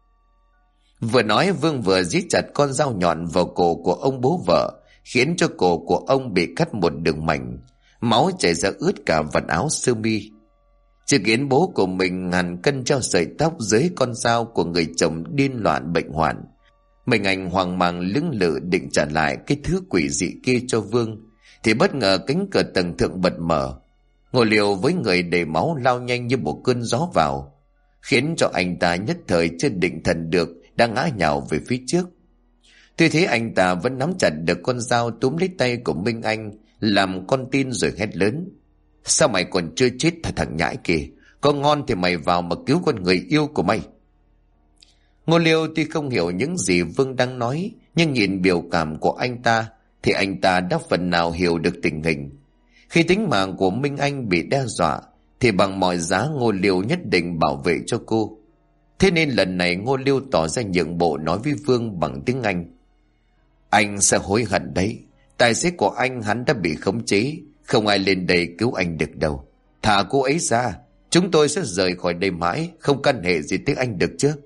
Vừa nói Vương vừa giết chặt con dao nhọn vào cổ của ông bố vợ, khiến cho cổ của ông bị cắt một đường mảnh, máu chảy ra ướt cả vạt áo sơ mi. Chứng kiến bố của mình ngàn cân treo sợi tóc dưới con dao của người chồng điên loạn bệnh hoạn, Minh Anh hoang mang lưỡng lự định trả lại cái thứ quỷ dị kia cho Vương, thì bất ngờ cánh cửa tầng thượng bật mở. Ngô Liêu với người đầy máu lao nhanh như một cơn gió vào, khiến cho anh ta nhất thời chưa định thần được đang ngã nhào về phía trước. Tuy thế anh ta vẫn nắm chặt được con dao túm lấy tay của Minh Anh, làm con tin rồi hét lớn: Sao mày còn chưa chết hả thằng nhãi kìa? Có ngon thì mày vào mà cứu con người yêu của mày. Ngô Liêu tuy không hiểu những gì Vương đang nói, nhưng nhìn biểu cảm của anh ta thì anh ta đã phần nào hiểu được tình hình. Khi tính mạng của Minh Anh bị đe dọa thì bằng mọi giá Ngô Liêu nhất định bảo vệ cho cô. Thế nên lần này Ngô Liêu tỏ ra nhượng bộ, nói với Vương bằng tiếng Anh: Anh sẽ hối hận đấy. Tài xế của anh hắn đã bị khống chế, không ai lên đây cứu anh được đâu. Thả cô ấy ra, chúng tôi sẽ rời khỏi đây mãi, không can hệ gì tới anh được chứ.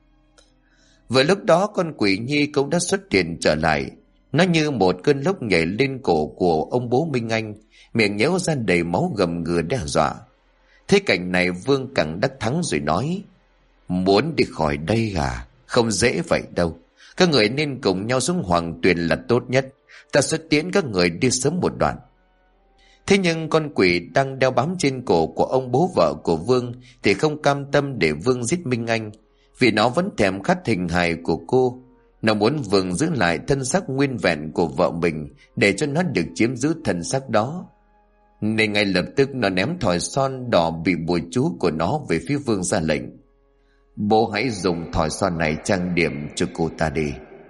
Vừa lúc đó con quỷ nhi cũng đã xuất hiện trở lại. Nó như một cơn lốc nhảy lên cổ của ông bố Minh Anh, miệng nhếch ra đầy máu gầm gừ đe dọa. Thế cảnh này Vương càng đắc thắng rồi nói: Muốn đi khỏi đây à? Không dễ vậy đâu. Các người nên cùng nhau xuống Hoàng Tuyền là tốt nhất. Ta sẽ tiễn các người đi sớm một đoạn. Thế nhưng con quỷ đang đeo bám trên cổ của ông bố vợ của Vương thì không cam tâm để Vương giết Minh Anh, vì nó vẫn thèm khát hình hài của cô. Nó muốn Vương giữ lại thân xác nguyên vẹn của vợ mình để cho nó được chiếm giữ thân xác đó. Nên ngay lập tức nó ném thỏi son đỏ bị bùa chú của nó về phía Vương, ra lệnh: Bố hãy dùng thỏi son này trang điểm cho cô ta đi.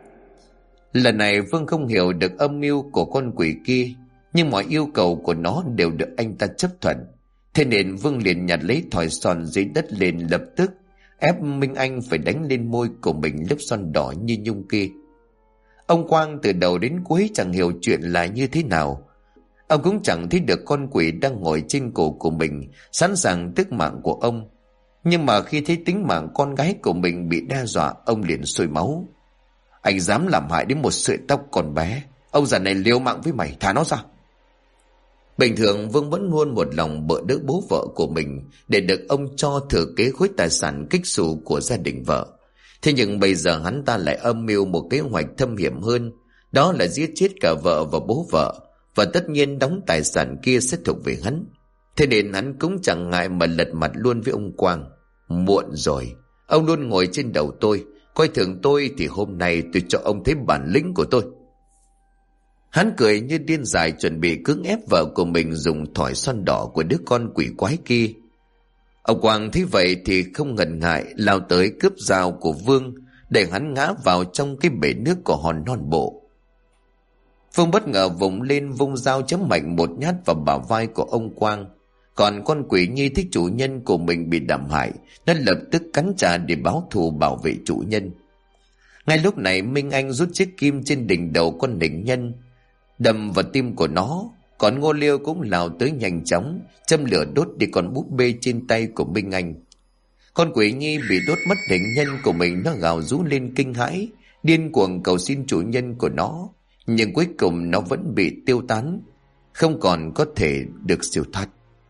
Lần này Vương không hiểu được âm mưu của con quỷ kia, nhưng mọi yêu cầu của nó đều được anh ta chấp thuận. Thế nên Vương liền nhặt lấy thỏi son dưới đất lên, lập tức ép Minh Anh phải đánh lên môi của mình lớp son đỏ như nhung kia. Ông Quang từ đầu đến cuối chẳng hiểu chuyện là như thế nào. Ông cũng chẳng thấy được con quỷ đang ngồi trên cổ của mình, sẵn sàng tước mạng của ông. Nhưng mà khi thấy tính mạng con gái của mình bị đe dọa, ông liền sôi máu. Anh dám làm hại đến một sợi tóc con bé, ông già này liều mạng với mày, thả nó ra. Bình thường Vương vẫn luôn một lòng bợ đỡ bố vợ của mình để được ông cho thừa kế khối tài sản kích xù của gia đình vợ. Thế nhưng bây giờ hắn ta lại âm mưu một kế hoạch thâm hiểm hơn, đó là giết chết cả vợ và bố vợ, và tất nhiên đóng tài sản kia sẽ thuộc về hắn. Thế nên hắn cũng chẳng ngại mà lật mặt luôn với ông Quang. Muộn rồi, ông luôn ngồi trên đầu tôi, coi thường tôi, thì hôm nay tôi cho ông thấy bản lĩnh của tôi. Hắn cười như điên dại, chuẩn bị cưỡng ép vợ của mình dùng thỏi son đỏ của đứa con quỷ quái kia. Ông Quang thấy vậy thì không ngần ngại lao tới cướp dao của Vương, để hắn ngã vào trong cái bể nước của hòn non bộ. Vương bất ngờ vùng lên vung dao chém mạnh một nhát vào bả vai của ông Quang. Còn con quỷ nhi thích chủ nhân của mình bị đạm hại, nó lập tức cắn trả để báo thù bảo vệ chủ nhân. Ngay lúc này Minh Anh rút chiếc kim trên đỉnh đầu con đỉnh nhân, đâm vào tim của nó. Còn Ngô Liêu cũng lao tới nhanh chóng châm lửa đốt đi con búp bê trên tay của Minh Anh. Con quỷ nhi bị đốt mất hình nhân của mình, nó gào rú lên kinh hãi, điên cuồng cầu xin chủ nhân của nó. Nhưng cuối cùng nó vẫn bị tiêu tán, không còn có thể được siêu thoát.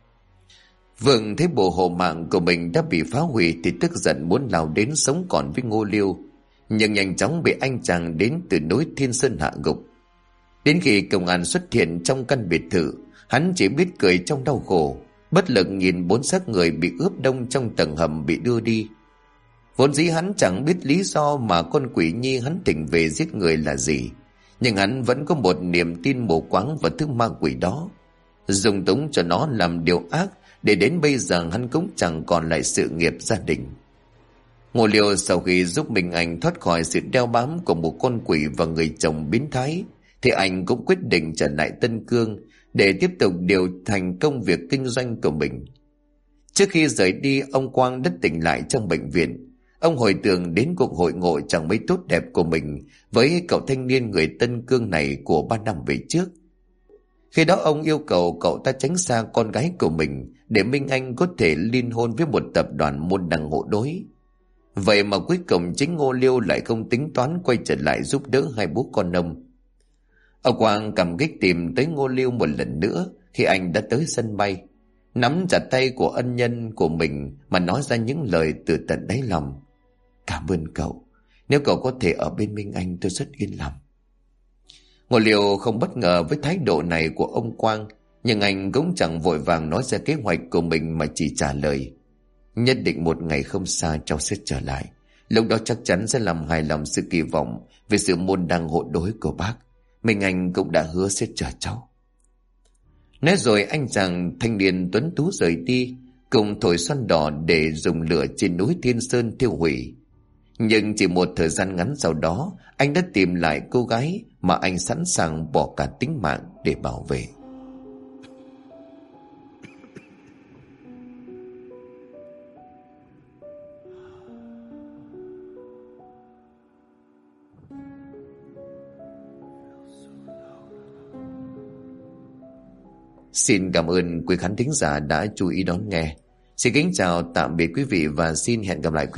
Vương thấy bộ hộ mạng của mình đã bị phá hủy thì tức giận muốn lao đến sống còn với Ngô Liêu, nhưng nhanh chóng bị anh chàng đến từ núi Thiên Sơn hạ gục. Đến khi công an xuất hiện trong căn biệt thự, hắn chỉ biết cười trong đau khổ, bất lực nhìn bốn xác người bị ướp đông trong tầng hầm bị đưa đi. Vốn dĩ hắn chẳng biết lý do mà con quỷ nhi hắn tỉnh về giết người là gì, nhưng hắn vẫn có một niềm tin mù quáng vào thứ ma quỷ đó, dùng túng cho nó làm điều ác, để đến bây giờ hắn cũng chẳng còn lại sự nghiệp gia đình. Ngô Liêu sau khi giúp Minh Anh thoát khỏi sự đeo bám của một con quỷ và người chồng biến thái, thì anh cũng quyết định trở lại Tân Cương để tiếp tục điều thành công việc kinh doanh của mình. Trước khi rời đi, ông Quang đã tỉnh lại trong bệnh viện. Ông hồi tưởng đến cuộc hội ngộ chẳng mấy tốt đẹp của mình với cậu thanh niên người Tân Cương này của 3 năm về trước. Khi đó ông yêu cầu cậu ta tránh xa con gái của mình để Minh Anh có thể liên hôn với một tập đoàn môn đăng hộ đối. Vậy mà cuối cùng chính Ngô Liêu lại không tính toán quay trở lại giúp đỡ hai bố con ông. Ông Quang cảm kích tìm tới Ngô Liêu một lần nữa khi anh đã tới sân bay. nắm chặt tay của ân nhân của mình mà nói ra những lời từ tận đáy lòng. Cảm ơn cậu. Nếu cậu có thể ở bên Minh Anh tôi rất yên lòng. Ngô Liêu không bất ngờ với thái độ này của ông Quang, nhưng anh cũng chẳng vội vàng nói ra kế hoạch của mình mà chỉ trả lời. Nhất định một ngày không xa cháu sẽ trở lại. Lúc đó chắc chắn sẽ làm hài lòng sự kỳ vọng về sự môn đăng hộ đối của bác. Minh Anh cũng đã hứa sẽ chờ cháu. Nói rồi anh chàng thanh niên tuấn tú rời đi, cùng thổi xoăn đỏ để dùng lửa trên núi Thiên Sơn thiêu hủy. Nhưng chỉ một thời gian ngắn sau đó, anh đã tìm lại cô gái mà anh sẵn sàng bỏ cả tính mạng để bảo vệ. Xin cảm ơn quý khán thính giả đã chú ý đón nghe. Xin kính chào tạm biệt quý vị và xin hẹn gặp lại quý vị